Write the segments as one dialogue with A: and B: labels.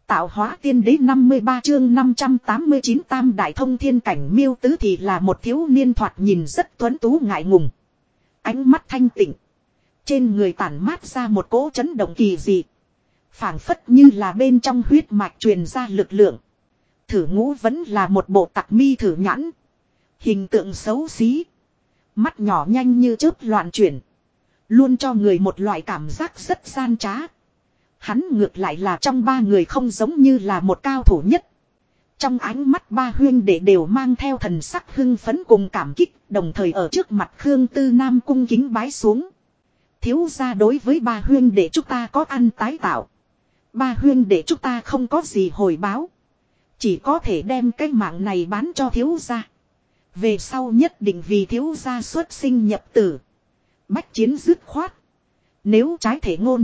A: Tạo hóa tiên đế 53 chương 589 tam đại thông thiên cảnh miêu tứ thì là một thiếu niên thoạt nhìn rất tuấn tú ngại ngùng. Ánh mắt thanh tịnh. Trên người tản mát ra một cỗ chấn động kỳ dị. Phảng phất như là bên trong huyết mạch truyền ra lực lượng. Thử ngũ vẫn là một bộ tặc mi thử nhãn. Hình tượng xấu xí. Mắt nhỏ nhanh như chớp loạn chuyển. Luôn cho người một loại cảm giác rất gian trá. Hắn ngược lại là trong ba người không giống như là một cao thủ nhất. Trong ánh mắt ba huyên đệ đều mang theo thần sắc hưng phấn cùng cảm kích, đồng thời ở trước mặt Khương Tư Nam cung kính bái xuống. Thiếu gia đối với ba huyên đệ chúng ta có ăn tái tạo. Ba huyên đệ chúng ta không có gì hồi báo. Chỉ có thể đem cái mạng này bán cho thiếu gia. Về sau nhất định vì thiếu gia xuất sinh nhập tử. Bách chiến dứt khoát. Nếu trái thể ngôn.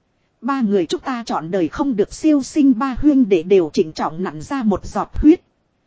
A: Ba người chúng ta chọn đời không được siêu sinh, ba huyên đệ đều chỉnh trọng nặn ra một giọt huyết.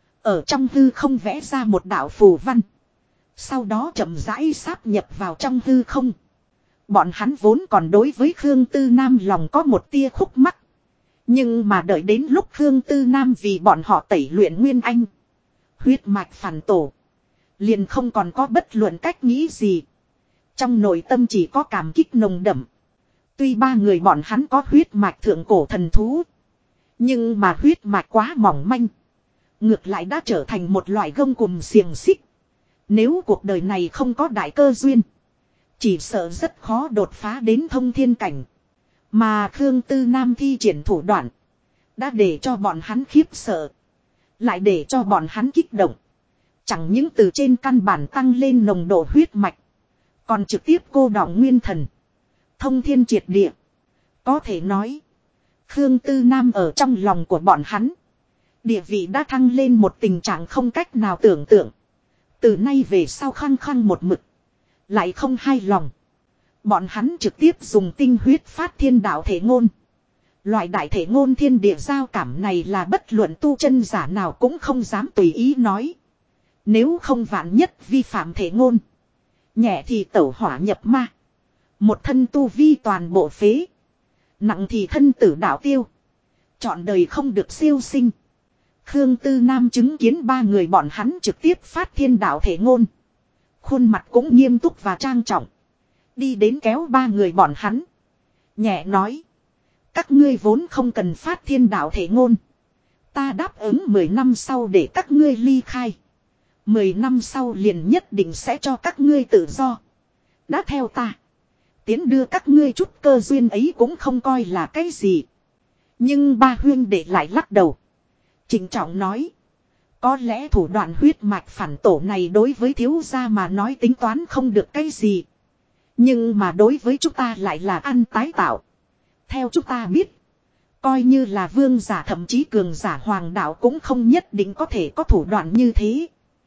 A: Ở trong hư không vẽ ra một đạo phù văn. Sau đó chậm rãi sáp nhập vào trong hư không. Bọn hắn vốn còn đối với Khương Tư Nam lòng có một tia khúc mắc. Nhưng mà đợi đến lúc Khương Tư Nam vì bọn họ tẩy luyện nguyên anh. Huyết mạch phản tổ. Liền không còn có bất luận cách nghĩ gì. Trong nội tâm chỉ có cảm kích nồng đậm. Tuy ba người bọn hắn có huyết mạch thượng cổ thần thú. Nhưng mà huyết mạch quá mỏng manh. Ngược lại đã trở thành một loại gông cùm xiềng xích. Nếu cuộc đời này không có đại cơ duyên. Chỉ sợ rất khó đột phá đến thông thiên cảnh. Mà Khương Tư Nam thi triển thủ đoạn. Đã để cho bọn hắn khiếp sợ. Lại để cho bọn hắn kích động. Chẳng những từ trên căn bản tăng lên nồng độ huyết mạch. Còn trực tiếp cô đọng nguyên thần. Thông thiên triệt địa. Có thể nói. Khương Tư Nam ở trong lòng của bọn hắn. Địa vị đã thăng lên một tình trạng không cách nào tưởng tượng. Từ nay về sau khăng khăng một mực. Lại không hai lòng. Bọn hắn trực tiếp dùng tinh huyết phát thiên đạo thể ngôn. Loại đại thể ngôn thiên địa giao cảm này là bất luận tu chân giả nào cũng không dám tùy ý nói. Nếu không vạn nhất vi phạm thể ngôn. Nhẹ thì tẩu hỏa nhập ma. Một thân tu vi toàn bộ phế. Nặng thì thân tử đạo tiêu. Chọn đời không được siêu sinh. Khương Tư Nam chứng kiến ba người bọn hắn trực tiếp phát thiên đạo thể ngôn. Khuôn mặt cũng nghiêm túc và trang trọng. Đi đến kéo ba người bọn hắn. Nhẹ nói. Các ngươi vốn không cần phát thiên đạo thể ngôn. Ta đáp ứng 10 năm sau để các ngươi ly khai. 10 năm sau liền nhất định sẽ cho các ngươi tự do. Đã theo ta. Tiến đưa các ngươi chút cơ duyên ấy cũng không coi là cái gì. Nhưng ba huyên đệ lại lắc đầu. Trịnh trọng nói. Có lẽ thủ đoạn huyết mạch phản tổ này đối với thiếu gia mà nói tính toán không được cái gì. Nhưng mà đối với chúng ta lại là ăn tái tạo. Theo chúng ta biết. Coi như là vương giả thậm chí cường giả hoàng đạo cũng không nhất định có thể có thủ đoạn như thế.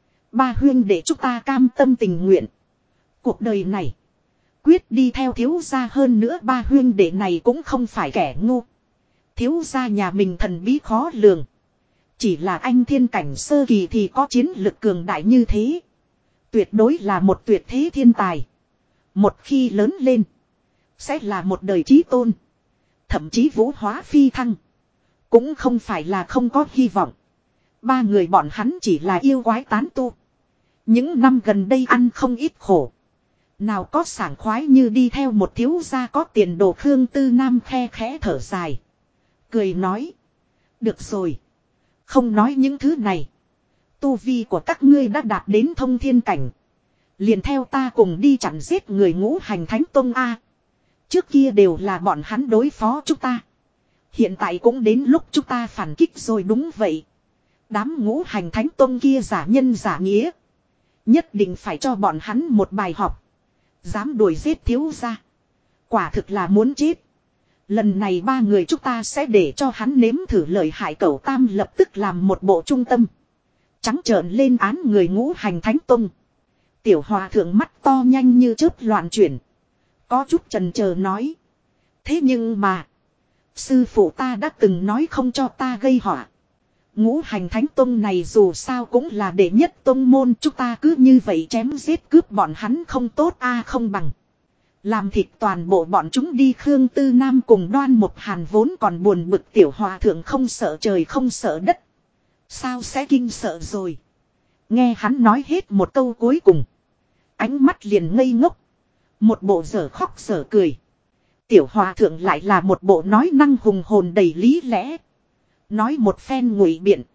A: Ba huyên đệ chúng ta cam tâm tình nguyện. Cuộc đời này. Quyết đi theo thiếu gia, hơn nữa ba huyên đệ này cũng không phải kẻ ngu. Thiếu gia nhà mình thần bí khó lường. Chỉ là anh thiên cảnh sơ kỳ thì có chiến lực cường đại như thế. Tuyệt đối là một tuyệt thế thiên tài. Một khi lớn lên. Sẽ là một đời chí tôn. Thậm chí vũ hóa phi thăng. Cũng không phải là không có hy vọng. Ba người bọn hắn chỉ là yêu quái tán tu. Những năm gần đây ăn không ít khổ. Nào có sảng khoái như đi theo một thiếu gia có tiền đồ. Khương Tư Nam khe khẽ thở dài. Cười nói. Được rồi. Không nói những thứ này. Tu vi của các ngươi đã đạt đến thông thiên cảnh. Liền theo ta cùng đi chặn giết người Ngũ Hành Thánh Tông A. Trước kia đều là bọn hắn đối phó chúng ta. Hiện tại cũng đến lúc chúng ta phản kích rồi. Đúng vậy. Đám Ngũ Hành Thánh Tông kia giả nhân giả nghĩa. Nhất định phải cho bọn hắn một bài học. Dám đuổi giết thiếu gia. Quả thực là muốn chết. Lần này ba người chúng ta sẽ để cho hắn nếm thử lợi hại. Cẩu Tam lập tức làm một bộ trung tâm. Trắng trợn lên án người Ngũ Hành Thánh Tông. Tiểu hòa thượng mắt to nhanh như chớp loạn chuyển. Có chút chần chờ nói. Thế nhưng mà. Sư phụ ta đã từng nói không cho ta gây họa. Ngũ Hành Thánh Tông này dù sao cũng là đệ nhất tông môn. Chúng ta cứ như vậy chém giết cướp bọn hắn không tốt a, không bằng. Làm thịt toàn bộ bọn chúng đi. Khương Tư Nam cùng Đoan Mục Hàn vốn còn buồn bực, tiểu hòa thượng không sợ trời không sợ đất. Sao sẽ kinh sợ rồi. Nghe hắn nói hết một câu cuối cùng. Ánh mắt liền ngây ngốc. Một bộ dở khóc dở cười. Tiểu hòa thượng lại là một bộ nói năng hùng hồn đầy lý lẽ. Nói một phen ngụy biện.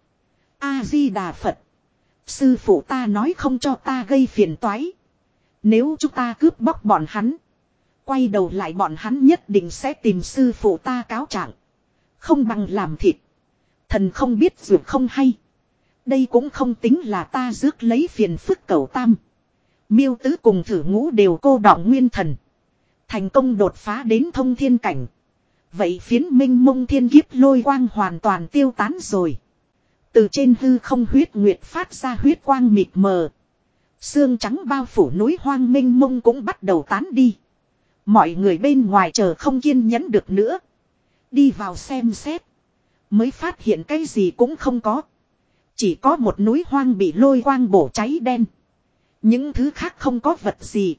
A: A-di-đà Phật. Sư phụ ta nói không cho ta gây phiền toái. Nếu chúng ta cướp bóc bọn hắn. Quay đầu lại bọn hắn nhất định sẽ tìm sư phụ ta cáo trạng. Không bằng làm thịt. Thần không biết dược không hay. Đây cũng không tính là ta rước lấy phiền phức cẩu tam. Miêu tứ cùng thử ngũ đều cô đọng nguyên thần. Thành công đột phá đến thông thiên cảnh. Vậy phiến minh mông thiên kiếp lôi quang hoàn toàn tiêu tán rồi. Từ trên hư không huyết nguyệt phát ra huyết quang mịt mờ. Sương trắng bao phủ núi hoang minh mông cũng bắt đầu tán đi. Mọi người bên ngoài chờ không kiên nhẫn được nữa. Đi vào xem xét. Mới phát hiện cái gì cũng không có. Chỉ có một núi hoang bị lôi quang bổ cháy đen. Những thứ khác không có vật gì.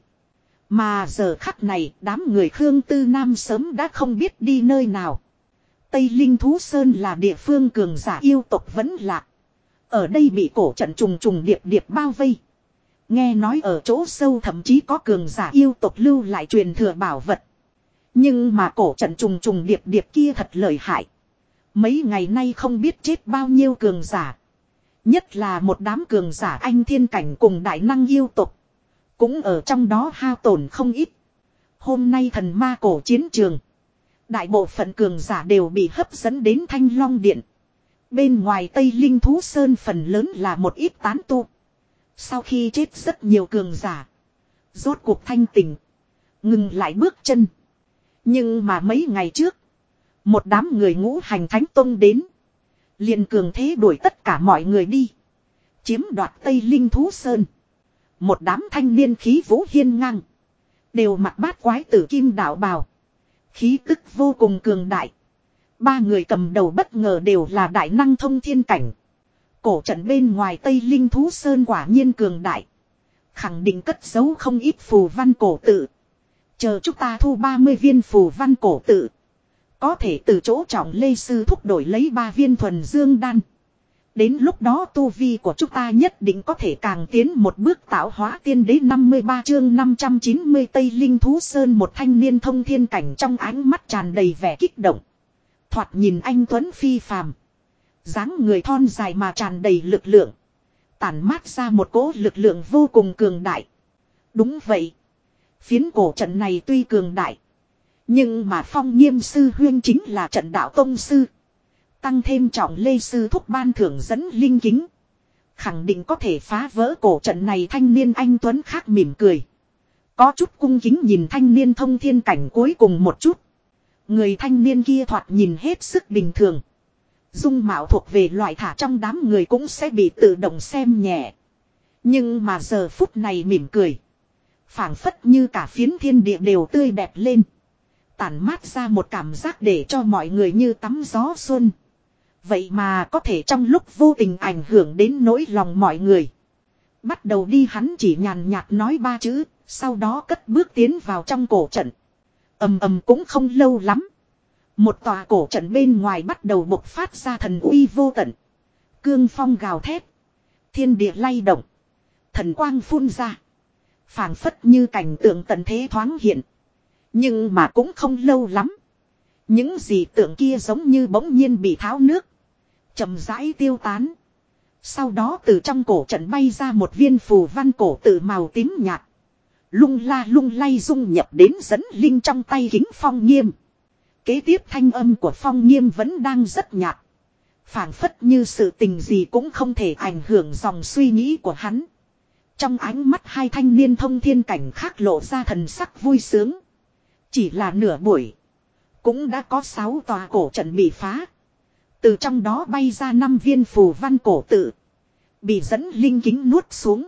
A: Mà giờ khắc này đám người Khương Tư Nam sớm đã không biết đi nơi nào. Tây Linh Thú Sơn là địa phương cường giả yêu tộc vẫn lạc. Ở đây bị cổ trận trùng trùng điệp điệp bao vây. Nghe nói ở chỗ sâu thậm chí có cường giả yêu tộc lưu lại truyền thừa bảo vật. Nhưng mà cổ trận trùng trùng điệp điệp kia thật lợi hại. Mấy ngày nay không biết chết bao nhiêu cường giả. Nhất là một đám cường giả anh thiên cảnh cùng đại năng yêu tộc. Cũng ở trong đó hao tổn không ít. Hôm nay thần ma cổ chiến trường. Đại bộ phận cường giả đều bị hấp dẫn đến Thanh Long Điện. Bên ngoài Tây Linh Thú Sơn phần lớn là một ít tán tu. Sau khi chết rất nhiều cường giả. Rốt cuộc thanh tỉnh. Ngừng lại bước chân. Nhưng mà mấy ngày trước. Một đám người ngũ hành thánh tông đến. Liền cường thế đuổi tất cả mọi người đi. Chiếm đoạt Tây Linh Thú Sơn. Một đám thanh niên khí vũ hiên ngang. Đều mặc bát quái tử kim đạo bào. Khí tức vô cùng cường đại. Ba người cầm đầu bất ngờ đều là đại năng thông thiên cảnh. Cổ trận bên ngoài Tây Linh Thú Sơn quả nhiên cường đại. Khẳng định cất giấu không ít phù văn cổ tự. Chờ chúng ta thu 30 viên phù văn cổ tự. Có thể từ chỗ trọng lê sư thúc đổi lấy 3 viên thuần dương đan. Đến lúc đó tu vi của chúng ta nhất định có thể càng tiến một bước tạo hóa tiên đế. 53 chương 590 Tây Linh Thú Sơn. Một thanh niên thông thiên cảnh trong ánh mắt tràn đầy vẻ kích động. Thoạt nhìn anh tuấn phi phàm. Dáng người thon dài mà tràn đầy lực lượng. Tản mát ra một cỗ lực lượng vô cùng cường đại. Đúng vậy. Phiến cổ trận này tuy cường đại. Nhưng mà Phong Nghiêm sư huyên chính là trận đạo tông sư. Tăng thêm trọng lê sư thúc ban thưởng dẫn linh kính. Khẳng định có thể phá vỡ cổ trận này. Thanh niên anh tuấn khác mỉm cười. Có chút cung kính nhìn thanh niên thông thiên cảnh cuối cùng một chút. Người thanh niên kia thoạt nhìn hết sức bình thường. Dung mạo thuộc về loại thả trong đám người cũng sẽ bị tự động xem nhẹ. Nhưng mà giờ phút này mỉm cười. Phảng phất như cả phiến thiên địa đều tươi đẹp lên. Tản mát ra một cảm giác để cho mọi người như tắm gió xuân. Vậy mà có thể trong lúc vô tình ảnh hưởng đến nỗi lòng mọi người. Bắt đầu đi, hắn chỉ nhàn nhạt nói 3 chữ. Sau đó cất bước tiến vào trong cổ trận. Ầm ầm cũng không lâu lắm. Một tòa cổ trận bên ngoài bắt đầu bộc phát ra thần uy vô tận. Cương phong gào thét. Thiên địa lay động. Thần quang phun ra. Phảng phất như cảnh tượng tận thế thoáng hiện. Nhưng mà cũng không lâu lắm. Những gì tượng kia giống như bỗng nhiên bị tháo nước. Chậm rãi tiêu tán. Sau đó từ trong cổ trận bay ra một viên phù văn cổ tự màu tím nhạt. Lung la lung lay dung nhập đến dẫn linh trong tay Kính Phong Nghiêm. Kế tiếp thanh âm của Phong Nghiêm vẫn đang rất nhạt. Phảng phất như sự tình gì cũng không thể ảnh hưởng dòng suy nghĩ của hắn. Trong ánh mắt hai thanh niên thông thiên cảnh khác lộ ra thần sắc vui sướng. Chỉ là nửa buổi. Cũng đã có 6 tòa cổ trận bị phá. Từ trong đó bay ra 5 viên phù văn cổ tự. Bị dẫn linh kính nuốt xuống.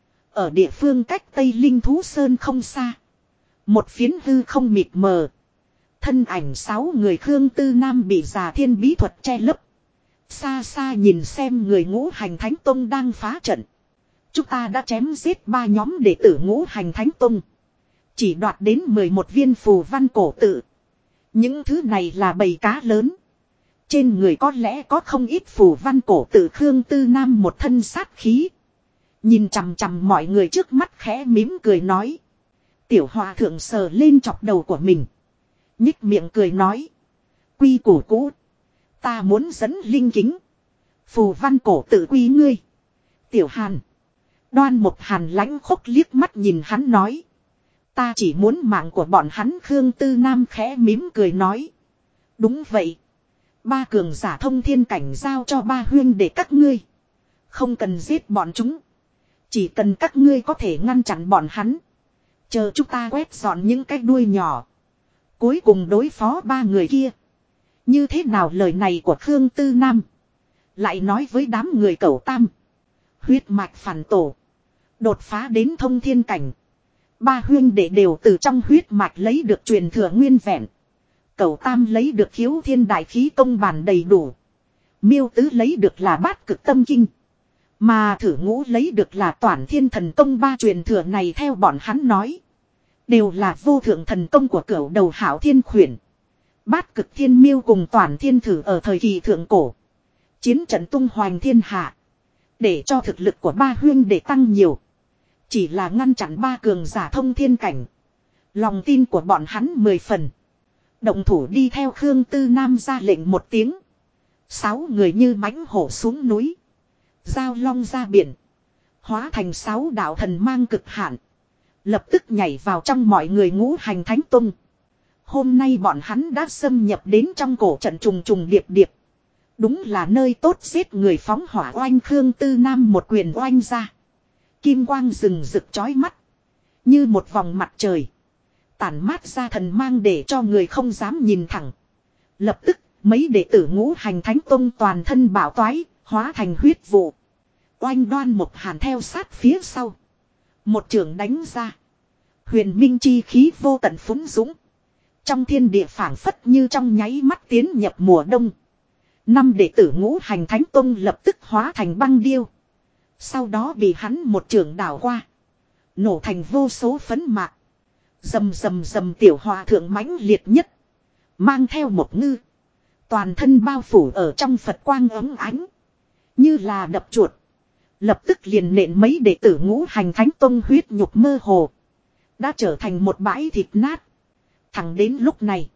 A: Ở địa phương cách Tây Linh Thú Sơn không xa. Một phiến hư không mịt mờ. Thân ảnh 6 người Khương Tư Nam bị Già Thiên bí thuật che lấp. Xa xa nhìn xem người ngũ hành thánh tông đang phá trận. Chúng ta đã chém giết 3 nhóm đệ tử ngũ hành thánh tông. Chỉ đoạt đến 11 viên phù văn cổ tự. Những thứ này là bầy cá lớn. Trên người có lẽ có không ít phù văn cổ tự. Khương Tư Nam một thân sát khí. Nhìn chằm chằm mọi người trước mắt khẽ mím cười nói. Tiểu hòa thượng sờ lên chọc đầu của mình. Nhích miệng cười nói. Quy củ cũ. Ta muốn dẫn linh kính. Phù văn cổ tự quy ngươi. Tiểu Hàn. Đoan Mục Hàn lãnh khốc liếc mắt nhìn hắn nói. Ta chỉ muốn mạng của bọn hắn. Khương Tư Nam khẽ mím cười nói. Đúng vậy. Ba cường giả thông thiên cảnh giao cho ba huyên để các ngươi. Không cần giết bọn chúng. Chỉ cần các ngươi có thể ngăn chặn bọn hắn. Chờ chúng ta quét dọn những cái đuôi nhỏ. Cuối cùng đối phó ba người kia. Như thế nào lời này của Khương Tư Nam. Lại nói với đám người Cẩu Tam. Huyết mạch phản tổ. Đột phá đến thông thiên cảnh. Ba huyên đệ đều từ trong huyết mạch lấy được truyền thừa nguyên vẹn. Cẩu Tam lấy được khiếu thiên đại khí công bản đầy đủ. Miêu Tứ lấy được là bát cực tâm kinh. Mà Thử Ngũ lấy được là Toản Thiên thần công. Ba truyền thừa này theo bọn hắn nói. Đều là vô thượng thần công của Cửu Đầu Hảo Thiên Khuyển. Bát cực thiên miêu cùng Toản Thiên Thử ở thời kỳ thượng cổ. Chiến trận tung hoành thiên hạ. Để cho thực lực của ba huyên để tăng nhiều. Chỉ là ngăn chặn ba cường giả thông thiên cảnh. Lòng tin của bọn hắn 10 phần. Động thủ đi theo Khương Tư Nam ra lệnh một tiếng. 6 người như mãnh hổ xuống núi. Giao long ra biển. Hóa thành 6 đạo thần mang cực hạn. Lập tức nhảy vào trong mọi người Ngũ Hành Thánh Tông. Hôm nay bọn hắn đã xâm nhập đến trong cổ trận trùng trùng điệp điệp. Đúng là nơi tốt giết người phóng hỏa oanh. Khương Tư Nam một quyền oanh ra. Kim quang rừng rực chói mắt. Như một vòng mặt trời. Tản mát ra thần mang để cho người không dám nhìn thẳng. Lập tức mấy đệ tử Ngũ Hành Thánh Tông toàn thân bảo toái. Hóa thành huyết vụ. Oanh Đoan Mục Hàn theo sát phía sau. Một trường đánh ra. Huyền minh chi khí vô tận phúng dũng. Trong thiên địa phảng phất như trong nháy mắt tiến nhập mùa đông. 5 đệ tử Ngũ Hành Thánh Tông lập tức hóa thành băng điêu. Sau đó bị hắn một trường đảo qua. Nổ thành vô số phấn mạc. Rầm rầm rầm tiểu hòa thượng mãnh liệt nhất. Mang theo một ngư. Toàn thân bao phủ ở trong Phật quang ấm ánh. Như là đập chuột. Lập tức liền nện mấy đệ tử Ngũ Hành Thánh Tông huyết nhục mơ hồ. Đã trở thành một bãi thịt nát. Thẳng đến lúc này.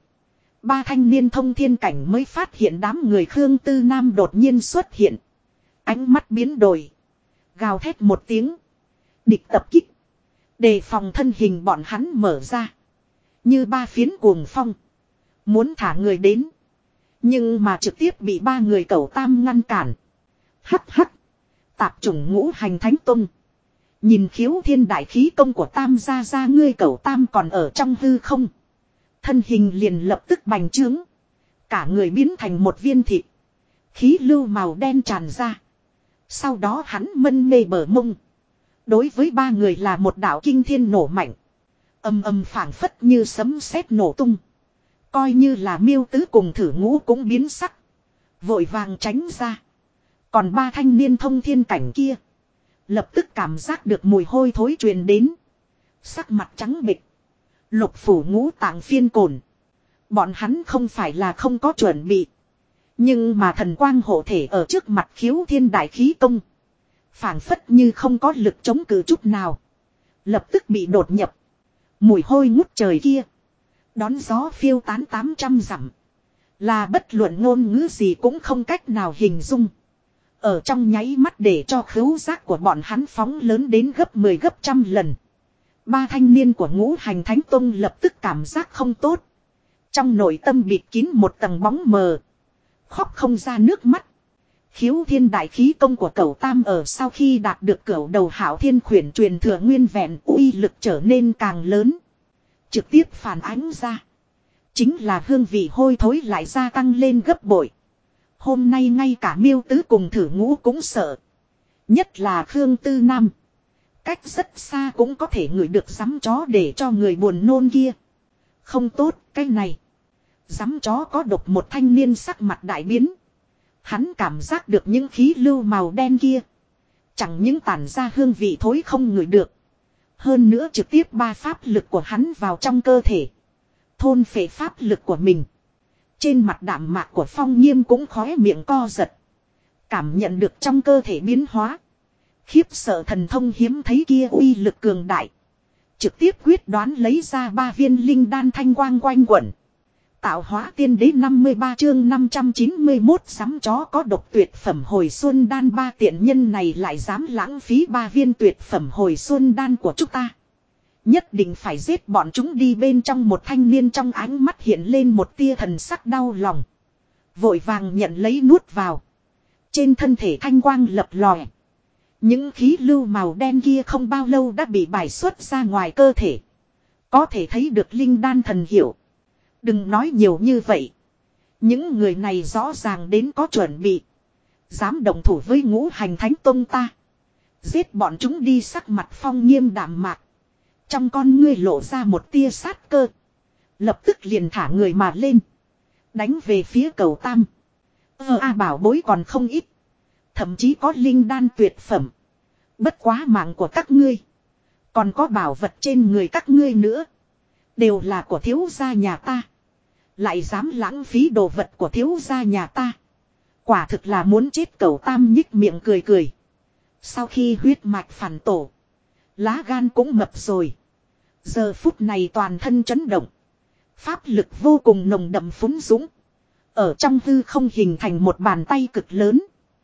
A: 3 thanh niên thông thiên cảnh mới phát hiện đám người Khương Tư Nam đột nhiên xuất hiện. Ánh mắt biến đổi. Gào thét một tiếng. Địch tập kích. Đề phòng thân hình bọn hắn mở ra. Như 3 phiến cuồng phong. Muốn thả người đến. Nhưng mà trực tiếp bị 3 người Cẩu Tam ngăn cản. Hắc hắc. Tạp chủng Ngũ Hành Thánh Tông. Nhìn khiếu thiên đại khí công của Tam gia ngươi Cẩu Tam còn ở trong hư không. Thân hình liền lập tức bành trướng. Cả người biến thành một viên thịt. Khí lưu màu đen tràn ra. Sau đó hắn mân mê bờ mông. Đối với 3 người là một đạo kinh thiên nổ mạnh. Âm âm phảng phất như sấm sét nổ tung. Coi như là Miêu Tứ cùng Thử Ngũ cũng biến sắc. Vội vàng tránh ra. Còn 3 thanh niên thông thiên cảnh kia. Lập tức cảm giác được mùi hôi thối truyền đến. Sắc mặt trắng bệch. Lục phủ ngũ tạng phiên cồn. Bọn hắn không phải là không có chuẩn bị. Nhưng mà thần quang hộ thể ở trước mặt khiếu thiên đại khí công. Phảng phất như không có lực chống cự chút nào. Lập tức bị đột nhập. Mùi hôi ngút trời kia. Đón gió phiêu tán 800 dặm. Là bất luận ngôn ngữ gì cũng không cách nào hình dung. Ở trong nháy mắt để cho khứu giác của bọn hắn phóng lớn đến gấp 10 gấp trăm lần. 3 thanh niên của Ngũ Hành Thánh Tông lập tức cảm giác không tốt. Trong nội tâm bịt kín một tầng bóng mờ. Khóc không ra nước mắt. Khiếu thiên đại khí công của Cẩu Tam ở sau khi đạt được Cửu Đầu Hảo Thiên Khuyển truyền thừa nguyên vẹn uy lực trở nên càng lớn. Trực tiếp phản ánh ra. Chính là hương vị hôi thối lại gia tăng lên gấp bội. Hôm nay ngay cả Miêu Tứ cùng Thử Ngũ cũng sợ. Nhất là Khương Tư Nam. Cách rất xa cũng có thể ngửi được giấm chó để cho người buồn nôn kia. Không tốt, cái này. Giấm chó có độc. Một thanh niên sắc mặt đại biến. Hắn cảm giác được những khí lưu màu đen kia. Chẳng những tản ra hương vị thối không ngửi được. Hơn nữa trực tiếp ba pháp lực của hắn vào trong cơ thể. Thôn phệ pháp lực của mình. Trên mặt đạm mạc của Phong Nghiêm cũng khóe miệng co giật. Cảm nhận được trong cơ thể biến hóa. Khiếp sợ thần thông hiếm thấy kia uy lực cường đại. Trực tiếp quyết đoán lấy ra 3 viên linh đan thanh quang quanh quẩn. Tạo hóa tiên đế 53 chương 591 sắm chó có độc tuyệt phẩm hồi xuân đan, ba tiện nhân này lại dám lãng phí 3 viên tuyệt phẩm hồi xuân đan của chúng ta. Nhất định phải giết bọn chúng đi. Bên trong một thanh niên trong ánh mắt hiện lên một tia thần sắc đau lòng. Vội vàng nhận lấy nuốt vào. Trên thân thể thanh quang lập lòe. Những khí lưu màu đen kia không bao lâu đã bị bài xuất ra ngoài cơ thể. Có thể thấy được linh đan thần hiệu. Đừng nói nhiều như vậy. Những người này rõ ràng đến có chuẩn bị. Dám đồng thủ với Ngũ Hành Thánh Tông ta. Giết bọn chúng đi. Sắc mặt Phong Nghiêm đạm mạc. Trong con ngươi lộ ra một tia sát cơ. Lập tức liền thả người mà lên. Đánh về phía Cầu Tam. Bảo bối còn không ít. Thậm chí có linh đan tuyệt phẩm. Bất quá mạng của các ngươi. Còn có bảo vật trên người các ngươi nữa. Đều là của thiếu gia nhà ta. Lại dám lãng phí đồ vật của thiếu gia nhà ta. Quả thực là muốn chết. Cầu Tam nhích miệng cười cười. Sau khi huyết mạch phản tổ. Lá gan cũng mập rồi. Giờ phút này toàn thân chấn động. Pháp lực vô cùng nồng đậm phúng dũng. Ở trong hư không hình thành một bàn tay cực lớn.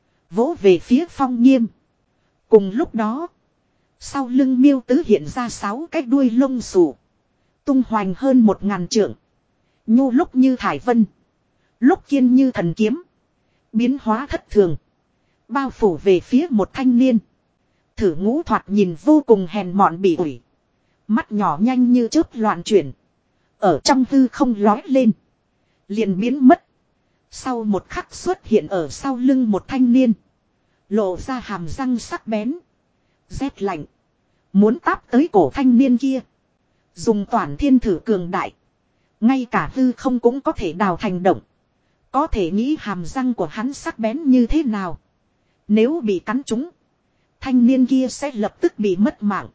A: Vỗ về phía Phong Nghiêm. Cùng lúc đó. Sau lưng Miêu Tứ hiện ra 6 cái đuôi lông xù. Tung hoành hơn 1000 trượng. Nhu lúc như thải vân. Lúc kiên như thần kiếm. Biến hóa thất thường. Bao phủ về phía một thanh niên. Thử Ngũ thoạt nhìn vô cùng hèn mọn bỉ ủi. Mắt nhỏ nhanh như chớp loạn chuyển. Ở trong hư không lói lên. Liền biến mất. Sau một khắc xuất hiện ở sau lưng một thanh niên. Lộ ra hàm răng sắc bén. Rét lạnh. Muốn táp tới cổ thanh niên kia. Dùng toàn thiên thử cường đại. Ngay cả hư không cũng có thể đào thành động. Có thể nghĩ hàm răng của hắn sắc bén như thế nào. Nếu bị cắn trúng. Thanh niên kia sẽ lập tức bị mất mạng.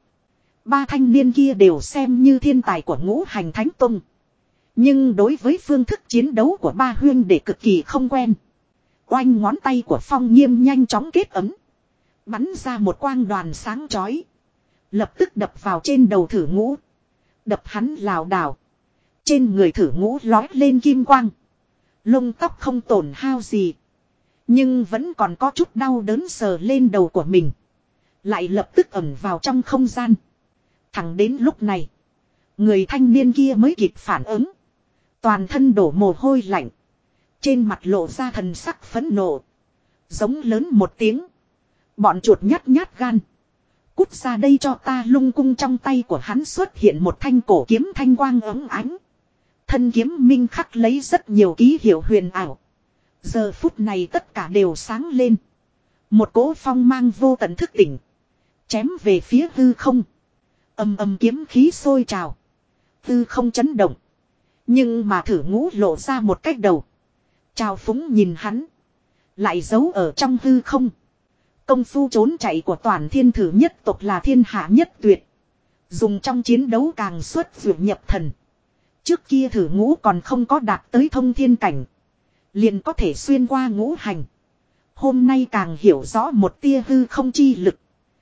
A: 3 thanh niên kia đều xem như thiên tài của Ngũ Hành Thánh Tông. Nhưng đối với phương thức chiến đấu của 3 huyên đệ cực kỳ không quen. Oanh ngón tay của Phong Nghiêm nhanh chóng kết ấm. Bắn ra một quang đoàn sáng chói. Lập tức đập vào trên đầu Thử Ngũ. Đập hắn lảo đảo. Trên người Thử Ngũ lói lên kim quang. Lông tóc không tổn hao gì. Nhưng vẫn còn có chút đau đớn sờ lên đầu của mình. Lại lập tức ẩn vào trong không gian. Thẳng đến lúc này. Người thanh niên kia mới kịp phản ứng. Toàn thân đổ mồ hôi lạnh. Trên mặt lộ ra thần sắc phẫn nộ. Giống lớn một tiếng. Bọn chuột nhát nhát gan. Cút ra đây cho ta. Lung cung trong tay của hắn xuất hiện một thanh cổ kiếm thanh quang óng ánh. Thân kiếm minh khắc lấy rất nhiều ký hiệu huyền ảo. Giờ phút này tất cả đều sáng lên. Một cỗ phong mang vô tận thức tỉnh. Chém về phía hư không. Ầm ầm kiếm khí sôi trào. Hư không chấn động. Nhưng mà Thử Ngũ lộ ra một cách đầu. Trào phúng nhìn hắn. Lại giấu ở trong hư không. Công phu trốn chạy của toàn thiên thử nhất tộc là thiên hạ nhất tuyệt. Dùng trong chiến đấu càng xuất vượt nhập thần. Trước kia Thử Ngũ còn không có đạt tới thông thiên cảnh. Liền có thể xuyên qua ngũ hành. Hôm nay càng hiểu rõ một tia hư không chi lực.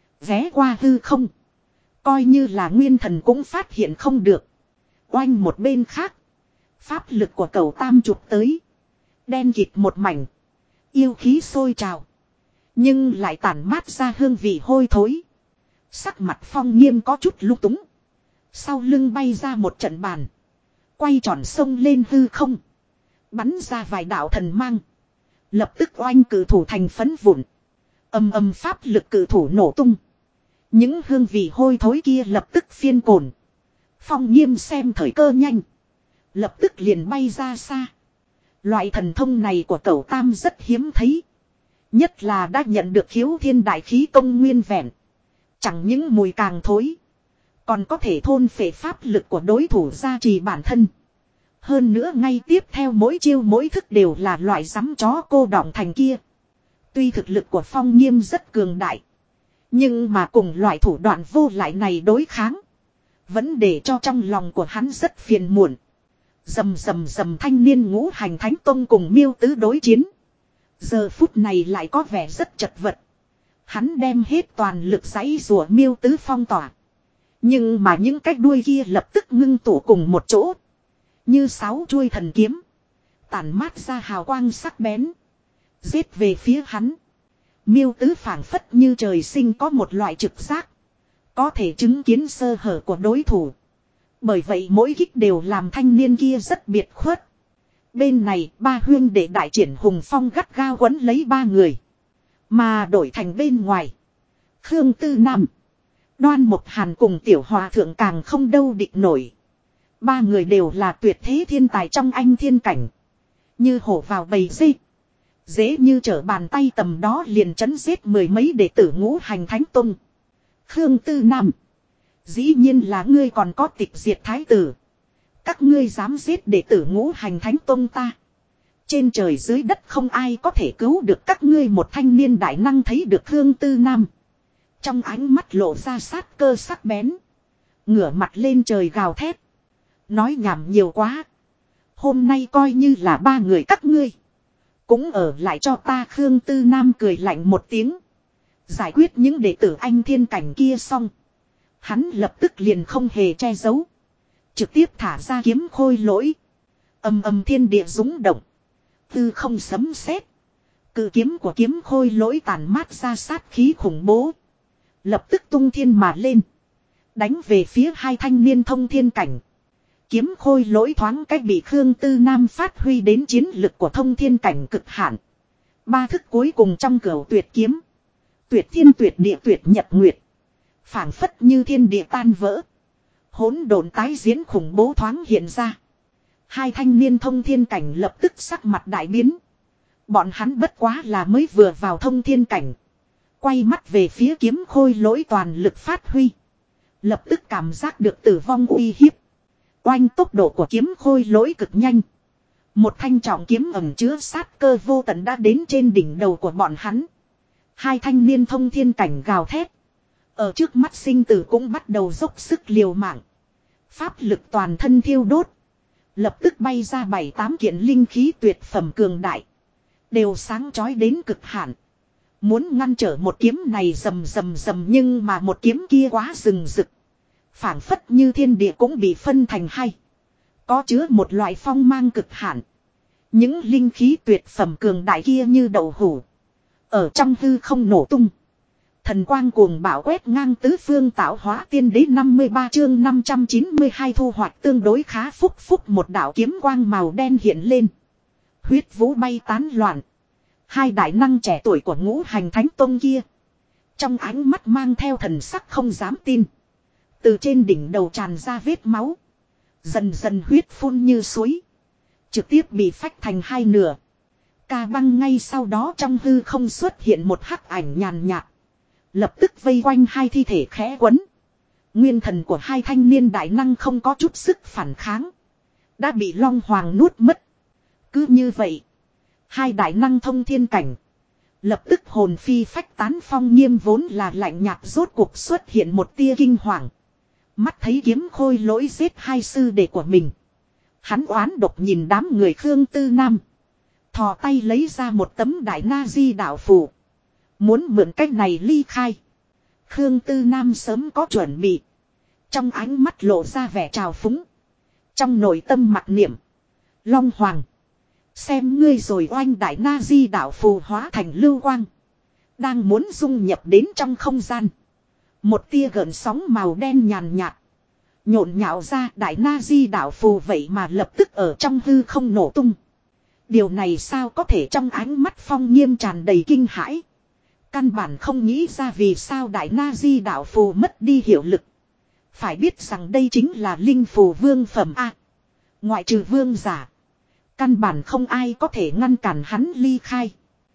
A: Vé qua hư không. Coi như là nguyên thần cũng phát hiện không được. Oanh một bên khác. Pháp lực của Cầu Tam chụp tới. Đen kịt một mảnh. Yêu khí sôi trào. Nhưng lại tản mát ra hương vị hôi thối. Sắc mặt Phong Nghiêm có chút lung túng. Sau lưng bay ra một trận bàn. Quay tròn sông lên hư không. Bắn ra vài đạo thần mang. Lập tức oanh cử thủ thành phấn vụn. Ầm ầm pháp lực cử thủ nổ tung. Những hương vị hôi thối kia lập tức phiên cồn. Phong Nghiêm xem thời cơ nhanh. Lập tức liền bay ra xa. Loại thần thông này của Cẩu Tam rất hiếm thấy. Nhất là đã nhận được khiếu thiên đại khí công nguyên vẹn. Chẳng những mùi càng thối. Còn có thể thôn phệ pháp lực của đối thủ gia trì bản thân. Hơn nữa ngay tiếp theo mỗi chiêu mỗi thức đều là loại rắm chó cô đọng thành kia. Tuy thực lực của Phong Nghiêm rất cường đại. Nhưng mà cùng loại thủ đoạn vô lại này đối kháng. Vẫn để cho trong lòng của hắn rất phiền muộn. Rầm rầm rầm thanh niên ngũ hành thánh tông cùng miêu tứ đối chiến. Giờ phút này lại có vẻ rất chật vật. Hắn đem hết toàn lực giãy rùa miêu tứ phong tỏa. Nhưng mà những cái đuôi kia lập tức ngưng tụ cùng một chỗ. Như 6 chuôi thần kiếm. Tản mát ra hào quang sắc bén. Giết về phía hắn. Miêu tứ phảng phất như trời sinh có một loại trực giác. Có thể chứng kiến sơ hở của đối thủ. Bởi vậy mỗi kích đều làm thanh niên kia rất biệt khuất. Bên này ba huyên đệ đại triển hùng phong gắt gao quấn lấy ba người. Mà đổi thành bên ngoài. Khương Tư Nam. Đoan Mộc Hàn cùng Tiểu Hòa Thượng càng không đâu địch nổi. Ba người đều là tuyệt thế thiên tài trong anh thiên cảnh. Như hổ vào bầy dê. Dễ như trở bàn tay tầm đó liền chấn giết mười mấy đệ tử ngũ hành thánh tông. Khương Tư Nam. Dĩ nhiên là ngươi còn có tịch diệt thái tử. Các ngươi dám giết đệ tử ngũ hành thánh tông ta. Trên trời dưới đất không ai có thể cứu được các ngươi. Một thanh niên đại năng thấy được Khương Tư Nam. Trong ánh mắt lộ ra sát cơ sắc bén. Ngửa mặt lên trời gào thét. Nói nhảm nhiều quá. Hôm nay coi như là ba người các ngươi. Cũng ở lại cho ta. Khương Tư Nam cười lạnh một tiếng. Giải quyết những đệ tử anh thiên cảnh kia xong. Hắn lập tức liền không hề che giấu. Trực tiếp thả ra kiếm khôi lỗi. Ầm ầm thiên địa rúng động. Tư không sấm sét. Cự kiếm của kiếm khôi lỗi tàn mát ra sát khí khủng bố. Lập tức tung thiên mà lên. Đánh về phía hai thanh niên thông thiên cảnh. Kiếm khôi lỗi thoáng cách bị Khương Tư Nam phát huy đến chiến lực của thông thiên cảnh cực hạn. Ba thức cuối cùng trong cửu tuyệt kiếm. Tuyệt thiên tuyệt địa tuyệt nhật nguyệt. Phảng phất như thiên địa tan vỡ. Hỗn độn tái diễn khủng bố thoáng hiện ra. Hai thanh niên thông thiên cảnh lập tức sắc mặt đại biến. Bọn hắn bất quá là mới vừa vào thông thiên cảnh. Quay mắt về phía kiếm khôi lỗi toàn lực phát huy. Lập tức cảm giác được tử vong uy hiếp. Oanh tốc độ của kiếm khôi lỗi cực nhanh. Một thanh trọng kiếm ẩn chứa sát cơ vô tận đã đến trên đỉnh đầu của bọn hắn. Hai thanh niên thông thiên cảnh gào thét. Ở trước mắt sinh tử cũng bắt đầu dốc sức liều mạng. Pháp lực toàn thân thiêu đốt. Lập tức bay ra 7-8 kiện linh khí tuyệt phẩm cường đại. Đều sáng chói đến cực hạn. Muốn ngăn trở một kiếm này rầm rầm rầm, nhưng mà một kiếm kia quá rừng rực. Phảng phất như thiên địa cũng bị phân thành hai. Có chứa một loại phong mang cực hạn. Những linh khí tuyệt phẩm cường đại kia như đậu hũ. Ở trong hư không nổ tung. Thần quang cuồng bạo quét ngang tứ phương, tạo hóa tiên đế 53 chương 592 thu hoạch tương đối khá. Phúc một đạo kiếm quang màu đen hiện lên. Huyết vũ bay tán loạn. Hai đại năng trẻ tuổi của ngũ hành thánh tông kia. Trong ánh mắt mang theo thần sắc không dám tin. Từ trên đỉnh đầu tràn ra vết máu. Dần dần huyết phun như suối. Trực tiếp bị phách thành hai nửa. Ca băng ngay sau đó trong hư không xuất hiện một hắc ảnh nhàn nhạt. Lập tức vây quanh hai thi thể khẽ quấn. Nguyên thần của hai thanh niên đại năng không có chút sức phản kháng. Đã bị Long Hoàng nuốt mất. Cứ như vậy. Hai đại năng thông thiên cảnh. Lập tức hồn phi phách tán. Phong Nghiêm vốn là lạnh nhạt rốt cuộc xuất hiện một tia kinh hoàng. Mắt thấy kiếm khôi lỗi giết hai sư đệ của mình. Hắn oán độc nhìn đám người Khương Tư Nam. Thò tay lấy ra một tấm đại na di đạo phù. Muốn mượn cách này ly khai. Khương Tư Nam sớm có chuẩn bị. Trong ánh mắt lộ ra vẻ trào phúng. Trong nội tâm mặc niệm. Long Hoàng. Xem ngươi rồi. Oanh đại na di đạo phù hóa thành lưu quang. Đang muốn dung nhập đến trong không gian. Một tia gợn sóng màu đen nhàn nhạt. Nhộn nhạo ra đại na di đạo phù vậy mà lập tức ở trong hư không nổ tung. Điều này sao có thể? Trong ánh mắt Phong Nghiêm tràn đầy kinh hãi. Căn bản không nghĩ ra vì sao đại na di đạo phù mất đi hiệu lực. Phải biết rằng đây chính là linh phù vương phẩm A. Ngoại trừ vương giả. Căn bản không ai có thể ngăn cản hắn ly khai.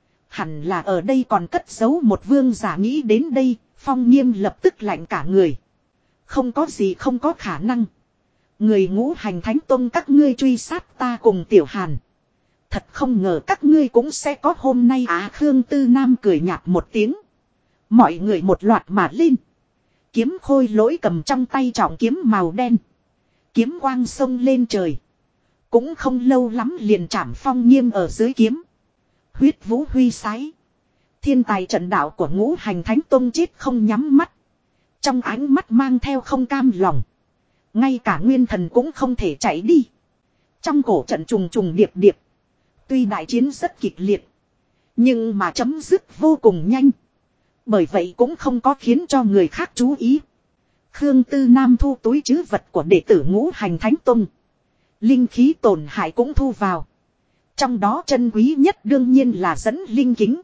A: Hẳn là ở đây còn cất giấu một vương giả. Nghĩ đến đây, Phong Nghiêm lập tức lạnh cả người. Không có gì không có khả năng. Người ngũ hành thánh tông các ngươi truy sát ta cùng Tiểu Hàn. Thật không ngờ các ngươi cũng sẽ có hôm nay. Khương Tư Nam cười nhạt một tiếng. Mọi người một loạt mà lên. Kiếm khôi lỗi cầm trong tay trọng kiếm màu đen. Kiếm quang sông lên trời. Cũng không lâu lắm liền chạm phong nghiêm ở dưới kiếm. Huyết vũ huy sái. Thiên tài trận đạo của Ngũ Hành Thánh Tông chết không nhắm mắt. Trong ánh mắt mang theo không cam lòng. Ngay cả nguyên thần cũng không thể chạy đi. Trong cổ trận trùng trùng điệp điệp. Tuy đại chiến rất kịch liệt. Nhưng mà chấm dứt vô cùng nhanh. Bởi vậy cũng không có khiến cho người khác chú ý. Khương Tư Nam thu túi trữ vật của đệ tử Ngũ Hành Thánh Tông. Linh khí tổn hại cũng thu vào. Trong đó chân quý nhất đương nhiên là dẫn linh kính.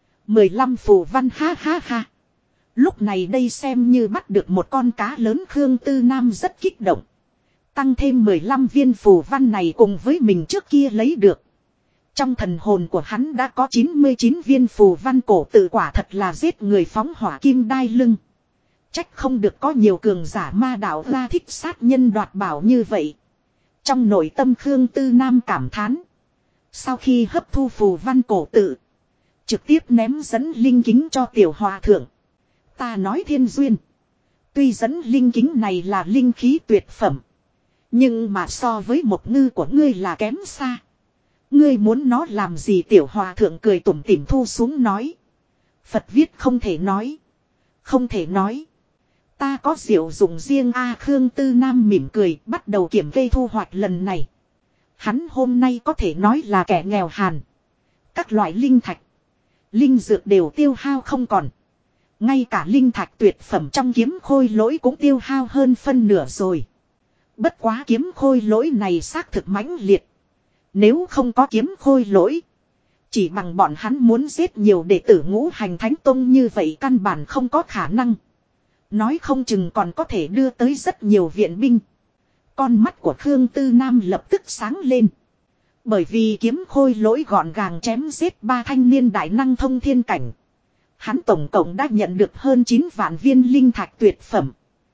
A: 15 phù văn ha ha ha. Lúc này đây xem như bắt được một con cá lớn, Khương Tư Nam rất kích động. Tăng thêm 15 viên phù văn này cùng với mình trước kia lấy được. Trong thần hồn của hắn đã có 99 viên phù văn cổ tự, quả thật là giết người phóng hỏa kim đai lưng. Trách không được có nhiều cường giả ma đạo ra thích sát nhân đoạt bảo như vậy. Trong nội tâm Khương Tư Nam cảm thán. Sau khi hấp thu phù văn cổ tự, trực tiếp ném dẫn linh kính cho tiểu hòa thượng. Ta nói thiên duyên. Tuy dẫn linh kính này là linh khí tuyệt phẩm, nhưng mà so với một ngư của ngươi là kém xa. Ngươi muốn nó làm gì? Tiểu hòa thượng cười tủm tỉm thu xuống nói. Phật viết không thể nói. Không thể nói. Ta có diệu dụng riêng a. Khương Tư Nam mỉm cười bắt đầu kiểm kê thu hoạch lần này. Hắn hôm nay có thể nói là kẻ nghèo hàn. Các loại linh thạch, linh dược đều tiêu hao không còn. Ngay cả linh thạch tuyệt phẩm trong kiếm khôi lỗi cũng tiêu hao hơn phân nửa rồi. Bất quá kiếm khôi lỗi này xác thực mãnh liệt. Nếu không có kiếm khôi lỗi, chỉ bằng bọn hắn muốn giết nhiều đệ tử Ngũ Hành Thánh Tông như vậy căn bản không có khả năng. Nói không chừng còn có thể đưa tới rất nhiều viện binh. Con mắt của Khương Tư Nam lập tức sáng lên. Bởi vì kiếm khôi lỗi gọn gàng chém giết 3 thanh niên đại năng thông thiên cảnh. Hắn tổng cộng đã nhận được hơn 9 vạn viên linh thạch tuyệt phẩm,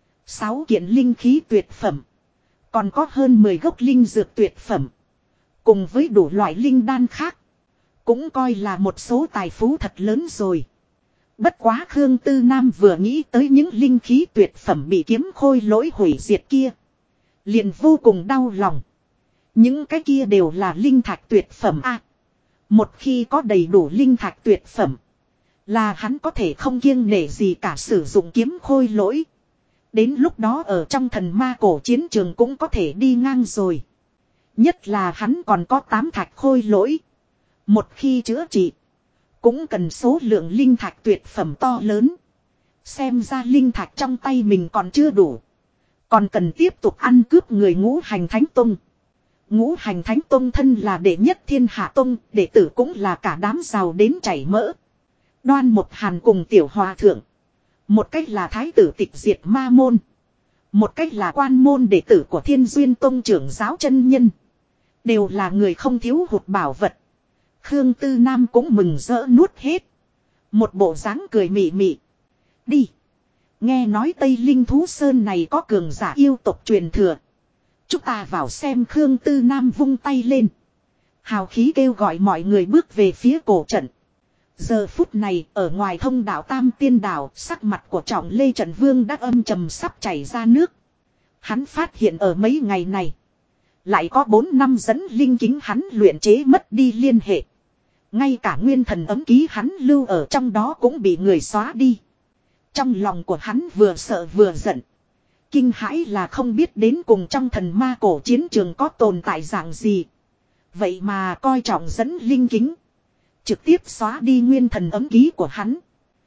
A: 6 kiện linh khí tuyệt phẩm, còn có hơn 10 gốc linh dược tuyệt phẩm, cùng với đủ loại linh đan khác. Cũng coi là một số tài phú thật lớn rồi. Bất quá Khương Tư Nam vừa nghĩ tới những linh khí tuyệt phẩm bị kiếm khôi lỗi hủy diệt kia, liền vô cùng đau lòng. Những cái kia đều là linh thạch tuyệt phẩm a. Một khi có đầy đủ linh thạch tuyệt phẩm, là hắn có thể không kiêng nể gì cả sử dụng kiếm khôi lỗi. Đến lúc đó ở trong thần ma cổ chiến trường cũng có thể đi ngang rồi. Nhất là hắn còn có 8 thạch khôi lỗi. Một khi chữa trị, cũng cần số lượng linh thạch tuyệt phẩm to lớn. Xem ra linh thạch trong tay mình còn chưa đủ, còn cần tiếp tục ăn cướp người Ngũ Hành Thánh Tông. Ngũ Hành Thánh Tông thân là đệ nhất thiên hạ tông, đệ tử cũng là cả đám giàu đến chảy mỡ. Đoan Một Hàn cùng tiểu hòa thượng, một cách là thái tử tịch diệt ma môn, một cách là quan môn đệ tử của Thiên Duyên Tông trưởng giáo chân nhân, đều là người không thiếu hụt bảo vật. Khương Tư Nam cũng mừng rỡ nuốt hết, một bộ dáng cười mị mị. Đi, nghe nói Tây Linh Thú Sơn này có cường giả yêu tộc truyền thừa, chúng ta vào xem. Khương Tư Nam vung tay lên, hào khí kêu gọi mọi người bước về phía cổ trận. Giờ phút này ở ngoài thông đạo Tam Tiên Đảo, sắc mặt của Trọng Lê Trận Vương đã âm trầm sắp chảy ra nước. Hắn phát hiện ở mấy ngày này, lại có 4 năm dẫn linh kính hắn luyện chế mất đi liên hệ. Ngay cả nguyên thần ấm ký hắn lưu ở trong đó cũng bị người xóa đi. Trong lòng của hắn vừa sợ vừa giận. Kinh hãi là không biết đến cùng trong thần ma cổ chiến trường có tồn tại dạng gì. Vậy mà coi trọng dẫn linh kính, trực tiếp xóa đi nguyên thần ấm ký của hắn.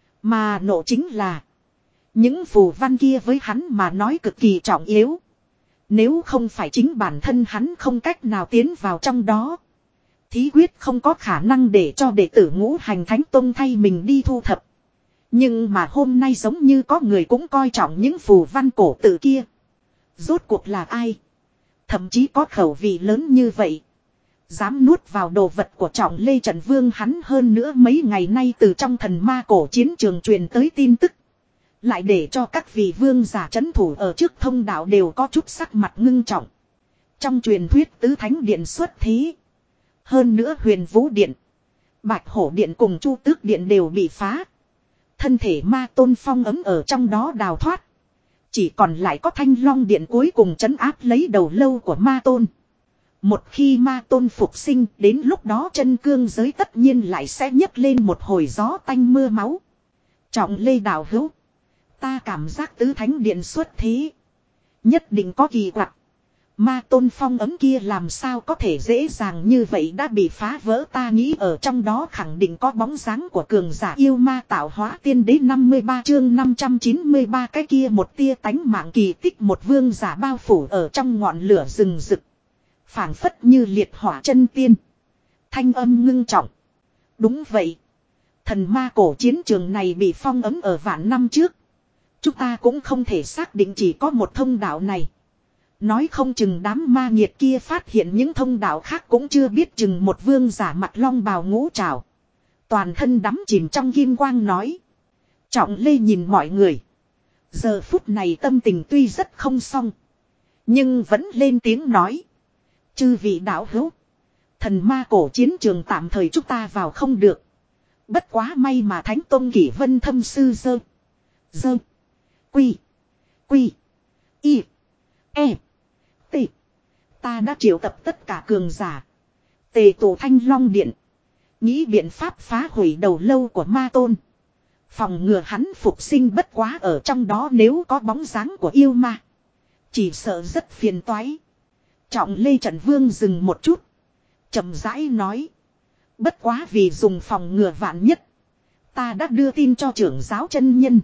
A: Mà nộ chính là, những phù văn kia với hắn mà nói cực kỳ trọng yếu. Nếu không phải chính bản thân hắn không cách nào tiến vào trong đó, thí quyết không có khả năng để cho đệ tử Ngũ Hành Thánh Tông thay mình đi thu thập. Nhưng mà hôm nay giống như có người cũng coi trọng những phù văn cổ tự kia. Rốt cuộc là ai? Thậm chí có khẩu vị lớn như vậy, dám nuốt vào đồ vật của Trọng Lê Trận Vương hắn. Hơn nữa mấy ngày nay từ trong thần ma cổ chiến trường truyền tới tin tức, lại để cho các vị vương giả trấn thủ ở trước thông đạo đều có chút sắc mặt ngưng trọng. Trong truyền thuyết tứ thánh điện xuất thế. Hơn nữa Huyền Vũ Điện, Bạch Hổ Điện cùng Chu Tước Điện đều bị phá. Thân thể ma tôn phong ấm ở trong đó đào thoát. Chỉ còn lại có thanh long điện cuối cùng trấn áp lấy đầu lâu của ma tôn. Một khi ma tôn phục sinh, đến lúc đó chân cương giới tất nhiên lại sẽ nhấc lên một hồi gió tanh mưa máu. Trọng Lê đạo hữu, ta cảm giác tứ thánh điện xuất thế, nhất định có kỳ quặc. Ma tôn phong ấm kia làm sao có thể dễ dàng như vậy đã bị phá vỡ, ta nghĩ ở trong đó khẳng định có bóng dáng của cường giả yêu ma tạo hóa tiên đế. 53 chương 593 cái kia một tia tánh mạng kỳ tích, một vương giả bao phủ ở trong ngọn lửa rừng rực. Phảng phất như liệt hỏa chân tiên. Thanh âm ngưng trọng. Đúng vậy. Thần ma cổ chiến trường này bị phong ấm ở vạn năm trước. Chúng ta cũng không thể xác định chỉ có một thông đạo này. Nói không chừng đám ma nghiệt kia phát hiện những thông đạo khác cũng chưa biết chừng. Một vương giả mặt long bào ngũ trảo, toàn thân đắm chìm trong kim quang nói. Trọng Lê nhìn mọi người. Giờ phút này tâm tình tuy rất không xong, nhưng vẫn lên tiếng nói. Chư vị đạo hữu, thần ma cổ chiến trường tạm thời chúng ta vào không được. Bất quá may mà Thánh Tông Kỷ Vân thâm sư dơ quy y e t. Ta đã triệu tập tất cả cường giả, tề tụ Thanh Long Điện, nghĩ biện pháp phá hủy đầu lâu của ma tôn, phòng ngừa hắn phục sinh. Bất quá ở trong đó nếu có bóng dáng của yêu ma, chỉ sợ rất phiền toái. Trọng Lê Trận Vương dừng một chút, chậm rãi nói. Bất quá vì dùng phòng ngừa vạn nhất, ta đã đưa tin cho trưởng giáo chân nhân,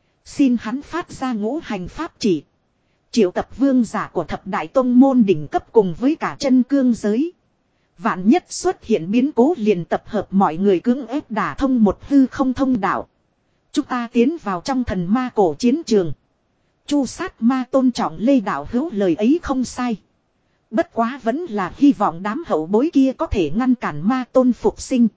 A: xin hắn phát ra ngũ hành pháp chỉ, triệu tập vương giả của thập đại tông môn đỉnh cấp cùng với cả chân cương giới. Vạn nhất xuất hiện biến cố liền tập hợp mọi người cưỡng ép đả thông một hư không thông đạo. Chúng ta tiến vào trong thần ma cổ chiến trường, chu sát ma tôn. Trọng Lê đạo hữu lời ấy không sai. Bất quá vẫn là hy vọng đám hậu bối kia có thể ngăn cản ma tôn phục sinh.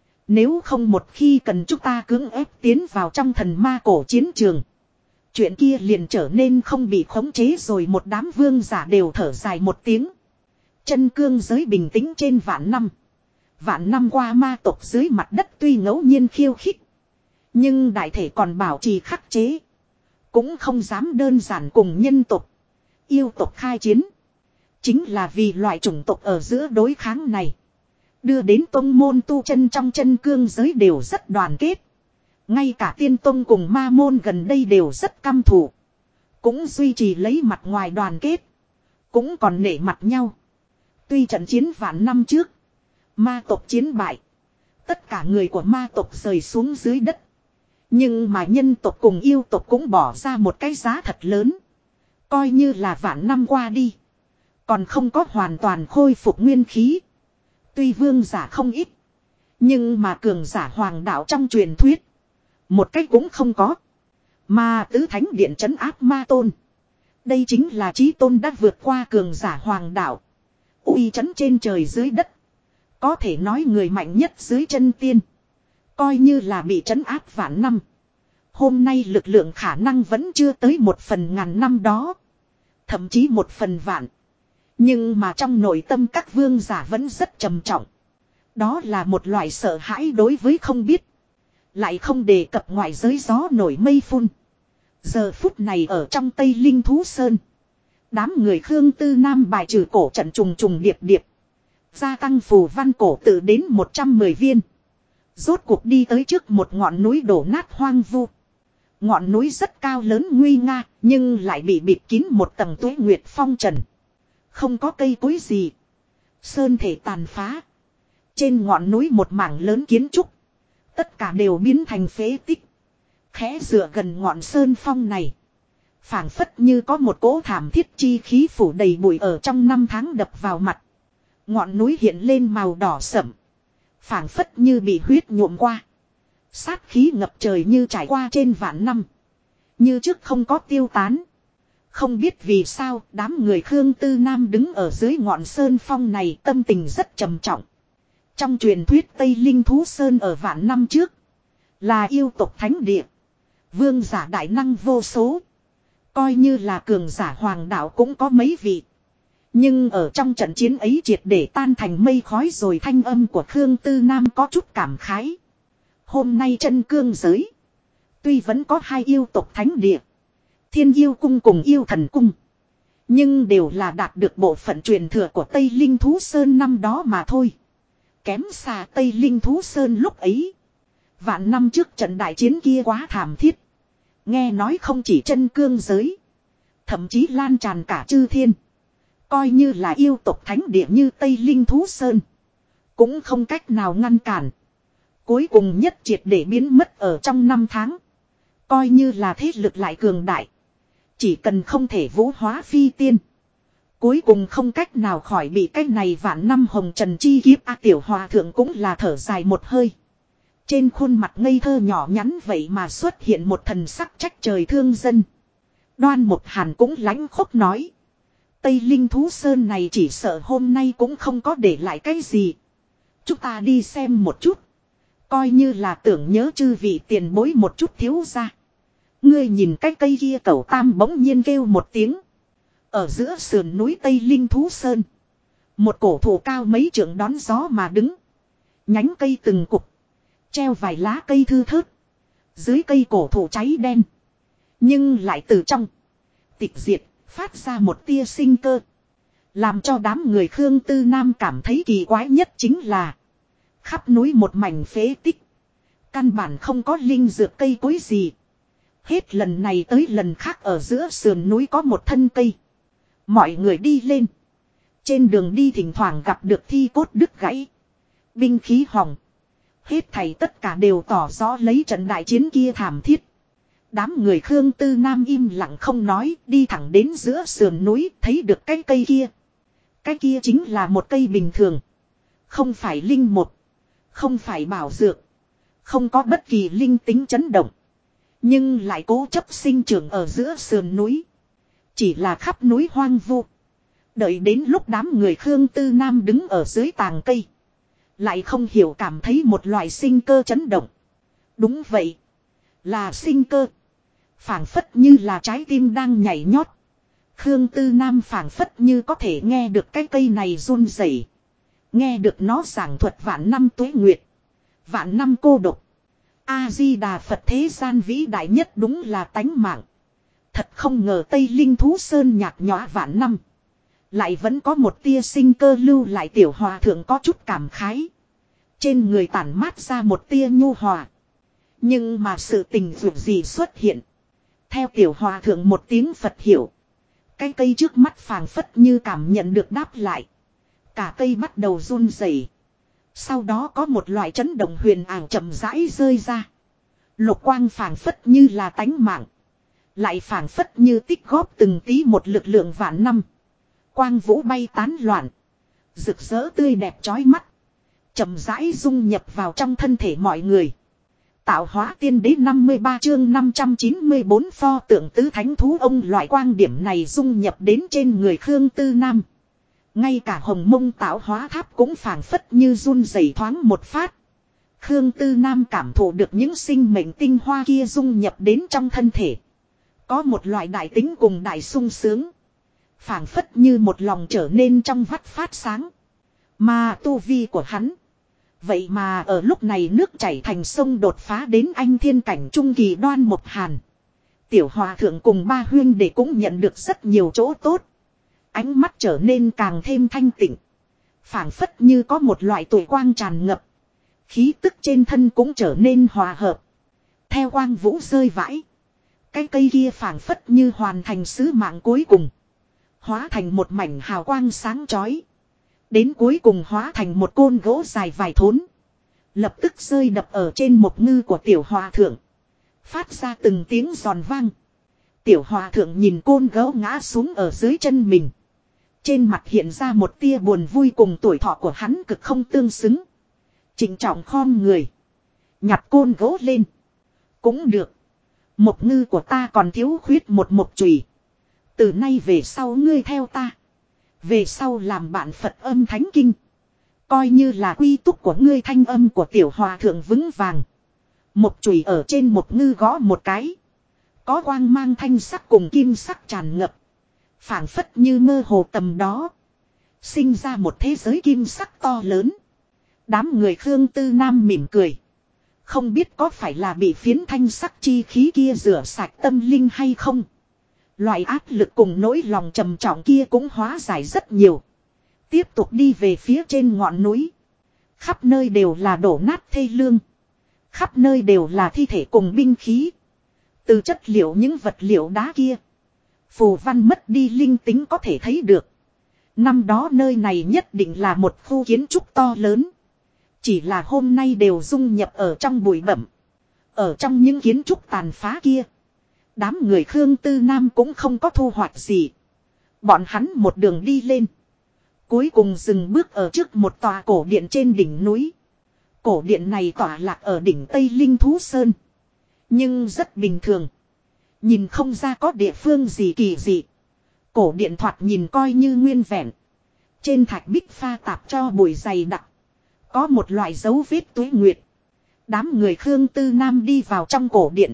A: Nếu không một khi cần chúng ta cưỡng ép tiến vào trong thần ma cổ chiến trường, chuyện kia liền trở nên không bị khống chế rồi. Một đám vương giả đều thở dài một tiếng. Chân cương giới bình tĩnh trên vạn năm. Vạn năm qua ma tộc dưới mặt đất tuy ngẫu nhiên khiêu khích, nhưng đại thể còn bảo trì khắc chế. Cũng không dám đơn giản cùng nhân tộc, yêu tộc khai chiến. Chính là vì loại chủng tộc ở giữa đối kháng này, đưa đến tông môn tu chân trong chân cương giới đều rất đoàn kết. Ngay cả tiên tông cùng ma môn gần đây đều rất căm thù, cũng duy trì lấy mặt ngoài đoàn kết, cũng còn nể mặt nhau. Tuy trận chiến vạn năm trước, ma tộc chiến bại, tất cả người của ma tộc rời xuống dưới đất, nhưng mà nhân tộc cùng yêu tộc cũng bỏ ra một cái giá thật lớn. Coi như là vạn năm qua đi, còn không có hoàn toàn khôi phục nguyên khí. Tuy vương giả không ít, nhưng mà cường giả hoàng đạo trong truyền thuyết một cách cũng không có. Mà tứ thánh điện trấn áp ma tôn, đây chính là chí tôn đã vượt qua cường giả hoàng đạo, uy trấn trên trời dưới đất, có thể nói người mạnh nhất dưới chân tiên. Coi như là bị trấn áp vạn năm, hôm nay lực lượng khả năng vẫn chưa tới 1/1000 năm đó, thậm chí 1/1000. Nhưng mà trong nội tâm các vương giả vẫn rất trầm trọng. Đó là một loại sợ hãi đối với không biết. Lại không đề cập ngoại giới gió nổi mây phun. Giờ phút này ở trong Tây Linh Thú Sơn, đám người Khương Tư Nam bài trừ cổ trận trùng trùng điệp điệp, gia tăng phù văn cổ tự đến 110 viên. Rốt cuộc đi tới trước một ngọn núi đổ nát hoang vu. Ngọn núi rất cao lớn nguy nga, nhưng lại bị bịt kín một tầng tuế nguyệt phong trần. Không có cây cối gì. Sơn thể tàn phá. Trên ngọn núi một mảng lớn kiến trúc, tất cả đều biến thành phế tích. Khẽ dựa gần ngọn sơn phong này, phảng phất như có một cỗ thảm thiết chi khí phủ đầy bụi ở trong năm tháng đập vào mặt. Ngọn núi hiện lên màu đỏ sẫm, phảng phất như bị huyết nhuộm qua. Sát khí ngập trời như trải qua trên vạn năm, như trước không có tiêu tán. Không biết vì sao đám người Khương Tư Nam đứng ở dưới ngọn sơn phong này tâm tình rất trầm trọng. Trong truyền thuyết Tây Linh Thú Sơn ở vạn năm trước là yêu tộc thánh địa, vương giả đại năng vô số, coi như là cường giả hoàng đạo cũng có mấy vị. Nhưng ở trong trận chiến ấy triệt để tan thành mây khói rồi. Thanh âm của Khương Tư Nam có chút cảm khái. Hôm nay chân cương giới, Tuy vẫn có hai yêu tộc thánh địa. Thiên yêu cung cùng yêu thần cung. Nhưng đều là đạt được bộ phận truyền thừa của Tây Linh Thú Sơn năm đó mà thôi. Kém xa Tây Linh Thú Sơn lúc ấy. Vạn năm trước trận đại chiến kia quá thảm thiết. Nghe nói không chỉ chân cương giới. Thậm chí lan tràn cả chư thiên. Coi như là yêu tộc thánh địa như Tây Linh Thú Sơn. Cũng không cách nào ngăn cản. Cuối cùng nhất triệt để biến mất ở trong 5 tháng. Coi như là thế lực lại cường đại. Chỉ cần không thể vũ hóa phi tiên. Cuối cùng không cách nào khỏi bị cái này vạn năm hồng trần chi kiếp. Tiểu hòa thượng cũng là thở dài một hơi. Trên khuôn mặt ngây thơ nhỏ nhắn vậy mà xuất hiện một thần sắc trách trời thương dân. Đoan Một Hàn cũng lãnh khốc nói. Tây Linh Thú Sơn này chỉ sợ hôm nay cũng không có để lại cái gì. Chúng ta đi xem một chút. Coi như là tưởng nhớ chư vị tiền bối một chút thiếu ra. Ngươi nhìn cái cây kia cẩu tam bỗng nhiên kêu một tiếng. Ở giữa sườn núi Tây Linh Thú Sơn. Một cổ thụ cao mấy trượng đón gió mà đứng. Nhánh cây từng cục. Treo vài lá cây thư thớt. Dưới cây cổ thụ cháy đen. Nhưng lại từ trong. Tịch diệt. Phát ra một tia sinh cơ. Làm cho đám người Khương Tư Nam cảm thấy kỳ quái nhất chính là. Khắp núi một mảnh phế tích. Căn bản không có linh dược cây cối gì. Hết lần này tới lần khác ở giữa sườn núi có một thân cây. Mọi người đi lên. Trên đường đi thỉnh thoảng gặp được thi cốt đứt gãy. Binh khí hỏng. Hết thảy tất cả đều tỏ rõ lấy trận đại chiến kia thảm thiết. Đám người Khương Tư Nam im lặng không nói, đi thẳng đến giữa sườn núi, thấy được cái cây kia. Cái kia chính là một cây bình thường. Không phải linh một. Không phải bảo dược. Không có bất kỳ linh tính chấn động. Nhưng lại cố chấp sinh trưởng ở giữa sườn núi. Chỉ là khắp núi hoang vu. Đợi đến lúc đám người Khương Tư Nam đứng ở dưới tàng cây. Lại không hiểu cảm thấy một loại sinh cơ chấn động. Đúng vậy. Là sinh cơ. Phảng phất như là trái tim đang nhảy nhót. Khương Tư Nam phảng phất như có thể nghe được cái cây này run rẩy, nghe được nó giảng thuật vạn năm tuế nguyệt, vạn năm cô độc. A-di-đà Phật, thế gian vĩ đại nhất đúng là tánh mạng. Thật không ngờ Tây Linh Thú Sơn nhạt nhõa vạn năm, lại vẫn có một tia sinh cơ lưu lại. Tiểu hòa thượng có chút cảm khái. Trên người tản mát ra một tia nhu hòa. Nhưng mà sự tình dù gì xuất hiện. Theo tiểu hòa thượng một tiếng Phật hiểu. Cái cây trước mắt phảng phất như cảm nhận được đáp lại. Cả cây bắt đầu run rẩy. Sau đó có một loại chấn động huyền ảo chậm rãi rơi ra. Lục quang phảng phất như là tánh mạng. Lại phảng phất như tích góp từng tí một lực lượng vạn năm. Quang vũ bay tán loạn. Rực rỡ tươi đẹp chói mắt. Chậm rãi dung nhập vào trong thân thể mọi người. Tạo hóa tiên đế 53 chương 594 pho tượng tứ thánh thú ông. Loại quang điểm này dung nhập đến trên người Khương Tư Nam. Ngay cả hồng mông tạo hóa tháp cũng phảng phất như run rẩy thoáng một phát. Khương Tư Nam cảm thụ được những sinh mệnh tinh hoa kia dung nhập đến trong thân thể. Có một loại đại tính cùng đại sung sướng. Phảng phất như một lòng trở nên trong vắt phát sáng. Mà tu vi của hắn. Vậy mà ở lúc này nước chảy thành sông đột phá đến anh thiên cảnh trung kỳ. Đoan Một Hàn, tiểu hòa thượng cùng ba huyên đệ cũng nhận được rất nhiều chỗ tốt. Ánh mắt trở nên càng thêm thanh tịnh. Phảng phất như có một loại tuổi quang tràn ngập. Khí tức trên thân cũng trở nên hòa hợp. Theo quang vũ rơi vãi. Cái cây kia phảng phất như hoàn thành sứ mạng cuối cùng. Hóa thành một mảnh hào quang sáng chói. Đến cuối cùng hóa thành một côn gỗ dài vài thốn. Lập tức rơi đập ở trên mộc ngư của tiểu hòa thượng. Phát ra từng tiếng giòn vang. Tiểu hòa thượng nhìn côn gỗ ngã xuống ở dưới chân mình. Trên mặt hiện ra một tia buồn vui cùng tuổi thọ của hắn cực không tương xứng. Trịnh trọng khom người. Nhặt côn gỗ lên. Cũng được. Mộc ngư của ta còn thiếu khuyết một mộc chùy. Từ nay về sau ngươi theo ta. Về sau làm bạn Phật âm thánh kinh. Coi như là quy túc của ngươi. Thanh âm của tiểu hòa thượng vững vàng. Mộc chùy ở trên mộc ngư gõ một cái. Có quang mang thanh sắc cùng kim sắc tràn ngập. Phảng phất như mơ hồ tầm đó. Sinh ra một thế giới kim sắc to lớn. Đám người Khương Tư Nam mỉm cười. Không biết có phải là bị phiến thanh sắc chi khí kia rửa sạch tâm linh hay không. Loại áp lực cùng nỗi lòng trầm trọng kia cũng hóa giải rất nhiều. Tiếp tục đi về phía trên ngọn núi. Khắp nơi đều là đổ nát thê lương. Khắp nơi đều là thi thể cùng binh khí. Từ chất liệu những vật liệu đá kia. Phù văn mất đi linh tính có thể thấy được. Năm đó nơi này nhất định là một khu kiến trúc to lớn. Chỉ là hôm nay đều dung nhập ở trong bụi bặm. Ở trong những kiến trúc tàn phá kia. Đám người Khương Tư Nam cũng không có thu hoạch gì. Bọn hắn một đường đi lên. Cuối cùng dừng bước ở trước một tòa cổ điện trên đỉnh núi. Cổ điện này tỏa lạc ở đỉnh Tây Linh Thú Sơn. Nhưng rất bình thường. Nhìn không ra có địa phương gì kỳ dị. Cổ điện thoạt nhìn coi như nguyên vẹn. Trên thạch bích pha tạp cho bụi dày đặc. Có một loại dấu vết tuế nguyệt. Đám người Khương Tư Nam đi vào trong cổ điện.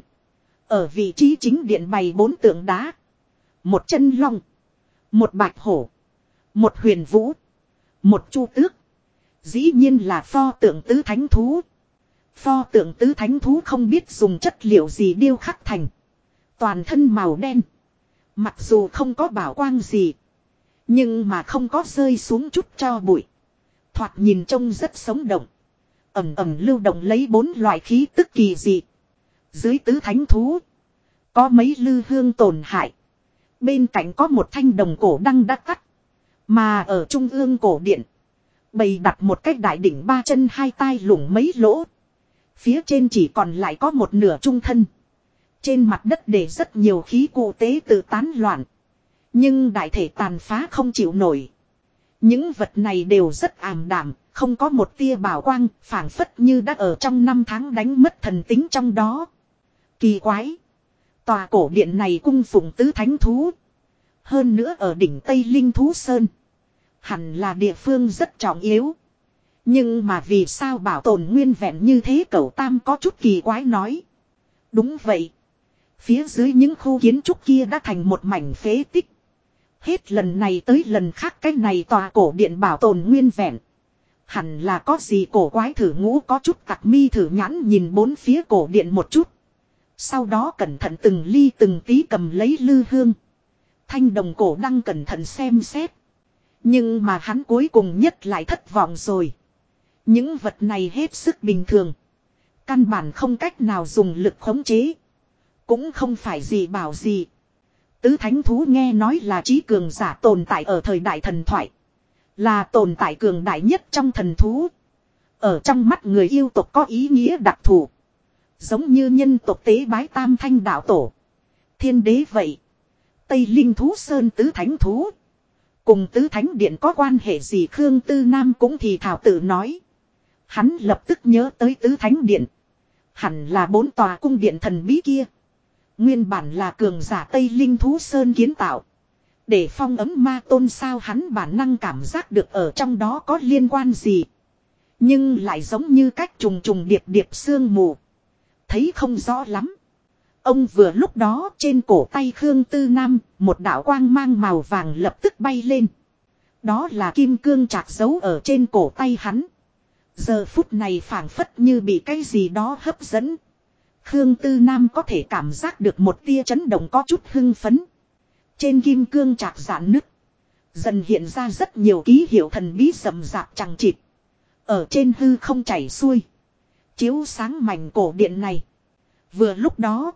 A: Ở vị trí chính điện bày 4 tượng đá. Một chân long. Một bạch hổ. Một huyền vũ. Một chu tước. Dĩ nhiên là pho tượng tứ thánh thú. Pho tượng tứ thánh thú không biết dùng chất liệu gì điêu khắc thành. Toàn thân màu đen. Mặc dù không có bảo quang gì. Nhưng mà không có rơi xuống chút cho bụi. Thoạt nhìn trông rất sống động. Ẩm ẩm lưu động lấy 4 loại khí tức kỳ dị. Dưới tứ thánh thú. Có mấy lư hương tổn hại. Bên cạnh có một thanh đồng cổ đăng đã cắt. Mà ở trung ương cổ điện. Bày đặt một cái đại đỉnh 3 chân 2 tai lủng mấy lỗ. Phía trên chỉ còn lại có một nửa trung thân. Trên mặt đất để rất nhiều khí cụ tế tự tán loạn. Nhưng đại thể tàn phá không chịu nổi. Những vật này đều rất ảm đạm, không có một tia bảo quang, phảng phất như đã ở trong 5 tháng đánh mất thần tính trong đó. Kỳ quái! Tòa cổ điện này cung phụng tứ thánh thú. Hơn nữa ở đỉnh Tây Linh Thú Sơn. Hẳn là địa phương rất trọng yếu. Nhưng mà vì sao bảo tồn nguyên vẹn như thế cậu Tam có chút kỳ quái nói. Đúng vậy. Phía dưới những khu kiến trúc kia đã thành một mảnh phế tích. Hết lần này tới lần khác cái này tòa cổ điện bảo tồn nguyên vẹn. Hẳn là có gì cổ quái thử ngũ có chút tặc mi thử nhãn nhìn bốn phía cổ điện một chút. Sau đó cẩn thận từng ly từng tí cầm lấy lư hương. Thanh đồng cổ đăng cẩn thận xem xét. Nhưng mà hắn cuối cùng nhất lại thất vọng rồi. Những vật này hết sức bình thường. Căn bản không cách nào dùng lực khống chế. Cũng không phải gì bảo gì. Tứ thánh thú nghe nói là trí cường giả tồn tại ở thời đại thần thoại. Là tồn tại cường đại nhất trong thần thú. Ở trong mắt người yêu tộc có ý nghĩa đặc thù. Giống như nhân tộc tế bái tam thanh đạo tổ. Thiên đế vậy. Tây Linh Thú Sơn tứ thánh thú. Cùng tứ thánh điện có quan hệ gì Khương Tư Nam cũng thì thảo tự nói. Hắn lập tức nhớ tới tứ thánh điện. Hẳn là 4 tòa cung điện thần bí kia. Nguyên bản là cường giả Tây Linh Thú Sơn kiến tạo. Để phong ấm ma tôn sao hắn bản năng cảm giác được ở trong đó có liên quan gì. Nhưng lại giống như cách trùng trùng điệp điệp sương mù. Thấy không rõ lắm. Ông vừa lúc đó trên cổ tay Khương Tư Nam, một đạo quang mang màu vàng lập tức bay lên. Đó là kim cương trạc giấu ở trên cổ tay hắn. Giờ phút này phảng phất như bị cái gì đó hấp dẫn. Khương Tư Nam có thể cảm giác được một tia chấn động có chút hưng phấn. Trên kim cương trạc giãn nứt. Dần hiện ra rất nhiều ký hiệu thần bí rậm rạp chằng chịt. Ở trên hư không chảy xuôi. Chiếu sáng mảnh cổ điện này. Vừa lúc đó.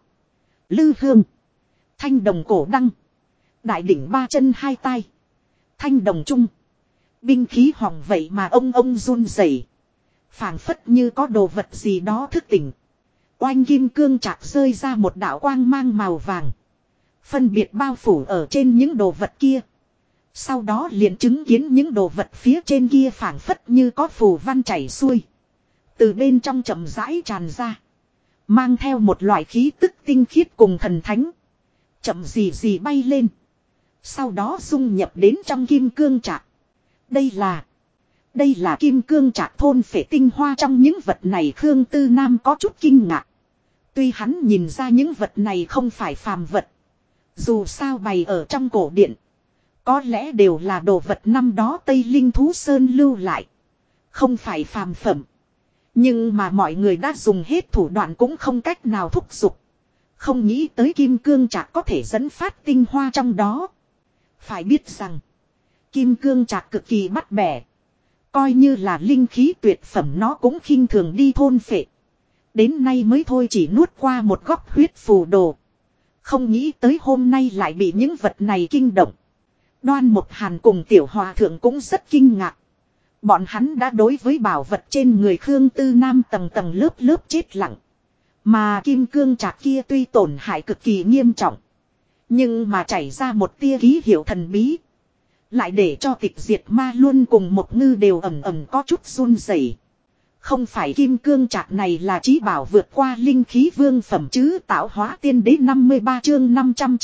A: Lư hương. Thanh đồng cổ đăng. Đại đỉnh 3 chân 2 tai. Thanh đồng trung. Binh khí hỏng vậy mà ông run rẩy. Phảng phất như có đồ vật gì đó thức tỉnh. Oanh kim cương trạc rơi ra một đạo quang mang màu vàng. Phân biệt bao phủ ở trên những đồ vật kia. Sau đó liền chứng kiến những đồ vật phía trên kia phảng phất như có phù văn chảy xuôi. Từ bên trong chậm rãi tràn ra. Mang theo một loại khí tức tinh khiết cùng thần thánh. Chậm gì bay lên. Sau đó dung nhập đến trong kim cương trạc. Đây là kim cương trạc thôn phệ tinh hoa trong những vật này Khương Tư Nam có chút kinh ngạc. Tuy hắn nhìn ra những vật này không phải phàm vật. Dù sao bày ở trong cổ điện. Có lẽ đều là đồ vật năm đó Tây Linh Thú Sơn lưu lại. Không phải phàm phẩm. Nhưng mà mọi người đã dùng hết thủ đoạn cũng không cách nào thúc giục. Không nghĩ tới kim cương trạc có thể dẫn phát tinh hoa trong đó. Phải biết rằng, kim cương trạc cực kỳ bắt bẻ. Coi như là linh khí tuyệt phẩm nó cũng khinh thường đi thôn phệ. Đến nay mới thôi chỉ nuốt qua một góc huyết phù đồ. Không nghĩ tới hôm nay lại bị những vật này kinh động. Đoan Mộc Hàn cùng Tiểu Hòa Thượng cũng rất kinh ngạc. Bọn hắn đã đối với bảo vật trên người Khương Tư Nam tầng tầng lớp lớp chết lặng. Mà kim cương trạc kia tuy tổn hại cực kỳ nghiêm trọng. Nhưng mà chảy ra một tia ký hiệu thần bí. Lại để cho Tịch Diệt Ma Luân cùng Mộc Ngư đều ẩm ẩm có chút run rẩy. Không phải kim cương trạc này là chí bảo vượt qua linh khí vương phẩm chứ. Tạo hóa tiên đế 53 chương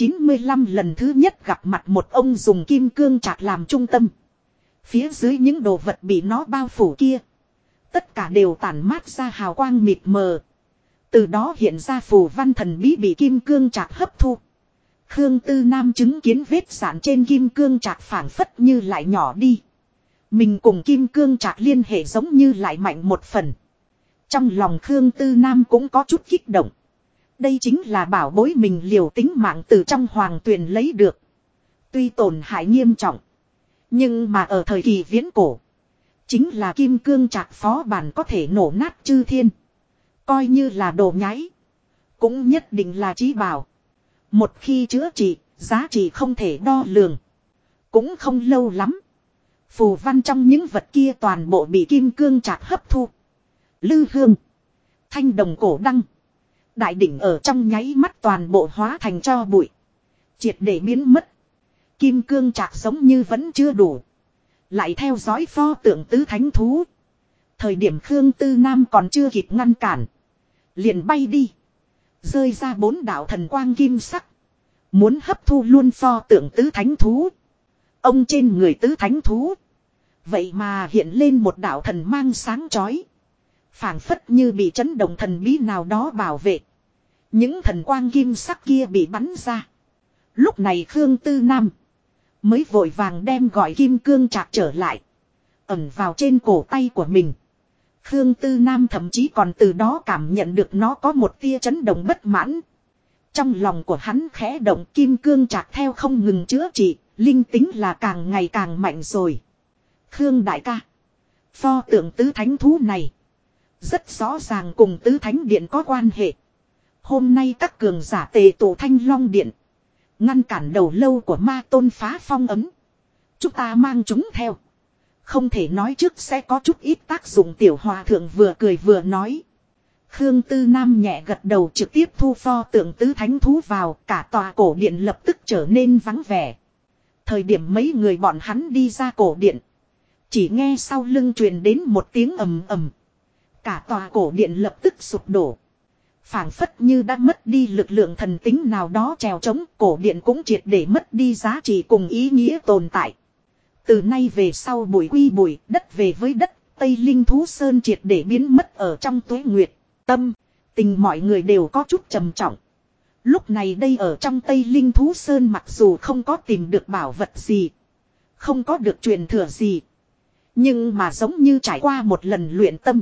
A: 595 lần thứ nhất gặp mặt một ông dùng kim cương trạc làm trung tâm. Phía dưới những đồ vật bị nó bao phủ kia. Tất cả đều tản mát ra hào quang mịt mờ. Từ đó hiện ra phù văn thần bí bị kim cương trạc hấp thu. Khương Tư Nam chứng kiến vết sạn trên kim cương trạc phảng phất như lại nhỏ đi. Mình cùng kim cương trạc liên hệ giống như lại mạnh một phần. Trong lòng Khương Tư Nam cũng có chút kích động. Đây chính là bảo bối mình liều tính mạng từ trong hoàng tuyền lấy được. Tuy tổn hại nghiêm trọng. Nhưng mà ở thời kỳ viễn cổ. Chính là kim cương trạc phó bản có thể nổ nát chư thiên. Coi như là đồ nháy. Cũng nhất định là chí bảo. Một khi chữa trị, giá trị không thể đo lường. Cũng không lâu lắm. Phù văn trong những vật kia toàn bộ bị kim cương trạc hấp thu. Lư hương. Thanh đồng cổ đăng. Đại đỉnh ở trong nháy mắt toàn bộ hóa thành tro bụi. Triệt để biến mất. Kim cương trạc giống như vẫn chưa đủ. Lại theo dõi pho tượng tứ thánh thú. Thời điểm Khương Tư Nam còn chưa kịp ngăn cản. Liền bay đi. Rơi ra 4 đạo thần quang kim sắc. Muốn hấp thu luôn pho tượng tứ thánh thú. Ông trên người tứ thánh thú. Vậy mà hiện lên một đạo thần mang sáng chói. Phảng phất như bị chấn động thần bí nào đó bảo vệ. Những thần quang kim sắc kia bị bắn ra. Lúc này Khương Tư Nam mới vội vàng đem gọi kim cương trạc trở lại. Ẩn vào trên cổ tay của mình. Khương Tư Nam thậm chí còn từ đó cảm nhận được nó có một tia chấn động bất mãn. Trong lòng của hắn khẽ động kim cương trạc theo không ngừng chữa trị. Linh tính là càng ngày càng mạnh rồi. Khương đại ca. Pho tượng tứ thánh thú này. Rất rõ ràng cùng tứ thánh điện có quan hệ. Hôm nay các cường giả tề tụ Thanh Long điện. Ngăn cản đầu lâu của ma tôn phá phong ấm. Chúng ta mang chúng theo. Không thể nói trước sẽ có chút ít tác dụng. Tiểu Hòa Thượng vừa cười vừa nói. Khương Tư Nam nhẹ gật đầu trực tiếp thu pho tượng tứ thánh thú vào. Cả tòa cổ điện lập tức trở nên vắng vẻ. Thời điểm mấy người bọn hắn đi ra cổ điện. Chỉ nghe sau lưng truyền đến một tiếng ầm ầm. Cả tòa cổ điện lập tức sụp đổ. Phảng phất như đã mất đi lực lượng thần tính nào đó trèo chống, cổ điện cũng triệt để mất đi giá trị cùng ý nghĩa tồn tại. Từ nay về sau bụi quy bụi, đất về với đất, Tây Linh Thú Sơn triệt để biến mất ở trong tuế nguyệt. Tâm, tình mọi người đều có chút trầm trọng. Lúc này đây ở trong Tây Linh Thú Sơn mặc dù không có tìm được bảo vật gì, không có được truyền thừa gì, nhưng mà giống như trải qua một lần luyện tâm.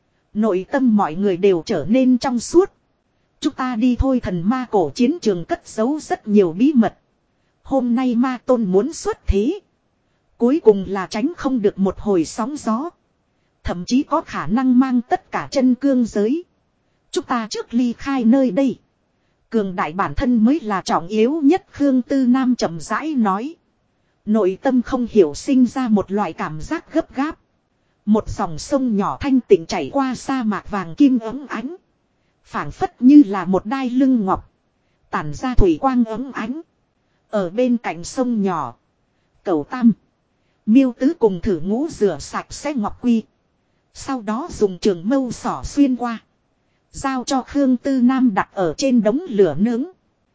A: Nội tâm mọi người đều trở nên trong suốt. Chúng ta đi thôi, thần ma cổ chiến trường cất giấu rất nhiều bí mật. Hôm nay ma tôn muốn xuất thế. Cuối cùng là tránh không được một hồi sóng gió. Thậm chí có khả năng mang tất cả chân cương giới. Chúng ta trước ly khai nơi đây. Cường đại bản thân mới là trọng yếu nhất. Khương Tư Nam chậm rãi nói. Nội tâm không hiểu sinh ra một loại cảm giác gấp gáp. Một dòng sông nhỏ thanh tịnh chảy qua sa mạc vàng kim ấm ánh. Phảng phất như là một đai lưng ngọc. Tản ra thủy quang ấm ánh. Ở bên cạnh sông nhỏ. Cẩu Tam, Miêu Tứ cùng Thử Ngũ rửa sạch sẽ ngọc quy. Sau đó dùng trường mâu xỏ xuyên qua. Giao cho Khương Tư Nam đặt ở trên đống lửa nướng.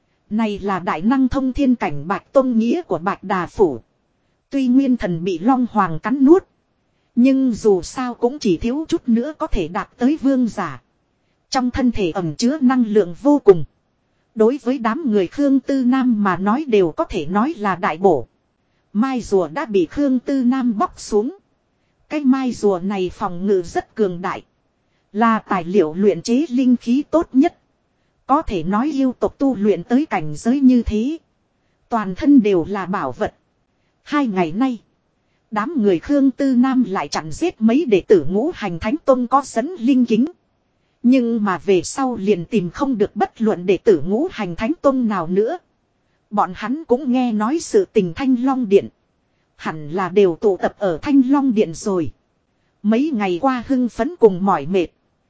A: Này là đại năng thông thiên cảnh Bạch Tông Nghĩa của Bạch Đà Phủ. Tuy nguyên thần bị Long Hoàng cắn nuốt. Nhưng dù sao cũng chỉ thiếu chút nữa có thể đạt tới vương giả. Trong thân thể ẩn chứa năng lượng vô cùng. Đối với đám người Khương Tư Nam mà nói đều có thể nói là đại bổ. Mai rùa đã bị Khương Tư Nam bóc xuống. Cái mai rùa này phòng ngự rất cường đại. Là tài liệu luyện chế linh khí tốt nhất. Có thể nói yêu tộc tu luyện tới cảnh giới như thế. Toàn thân đều là bảo vật. 2 ngày nay. Đám người Khương Tư Nam lại chặn giết mấy đệ tử Ngũ Hành Thánh Tông có dẫn linh kính. Nhưng mà về sau liền tìm không được bất luận đệ tử Ngũ Hành Thánh Tông nào nữa. Bọn hắn cũng nghe nói sự tình Thanh Long Điện. Hẳn là đều tụ tập ở Thanh Long Điện rồi. Mấy ngày qua hưng phấn cùng mỏi mệt.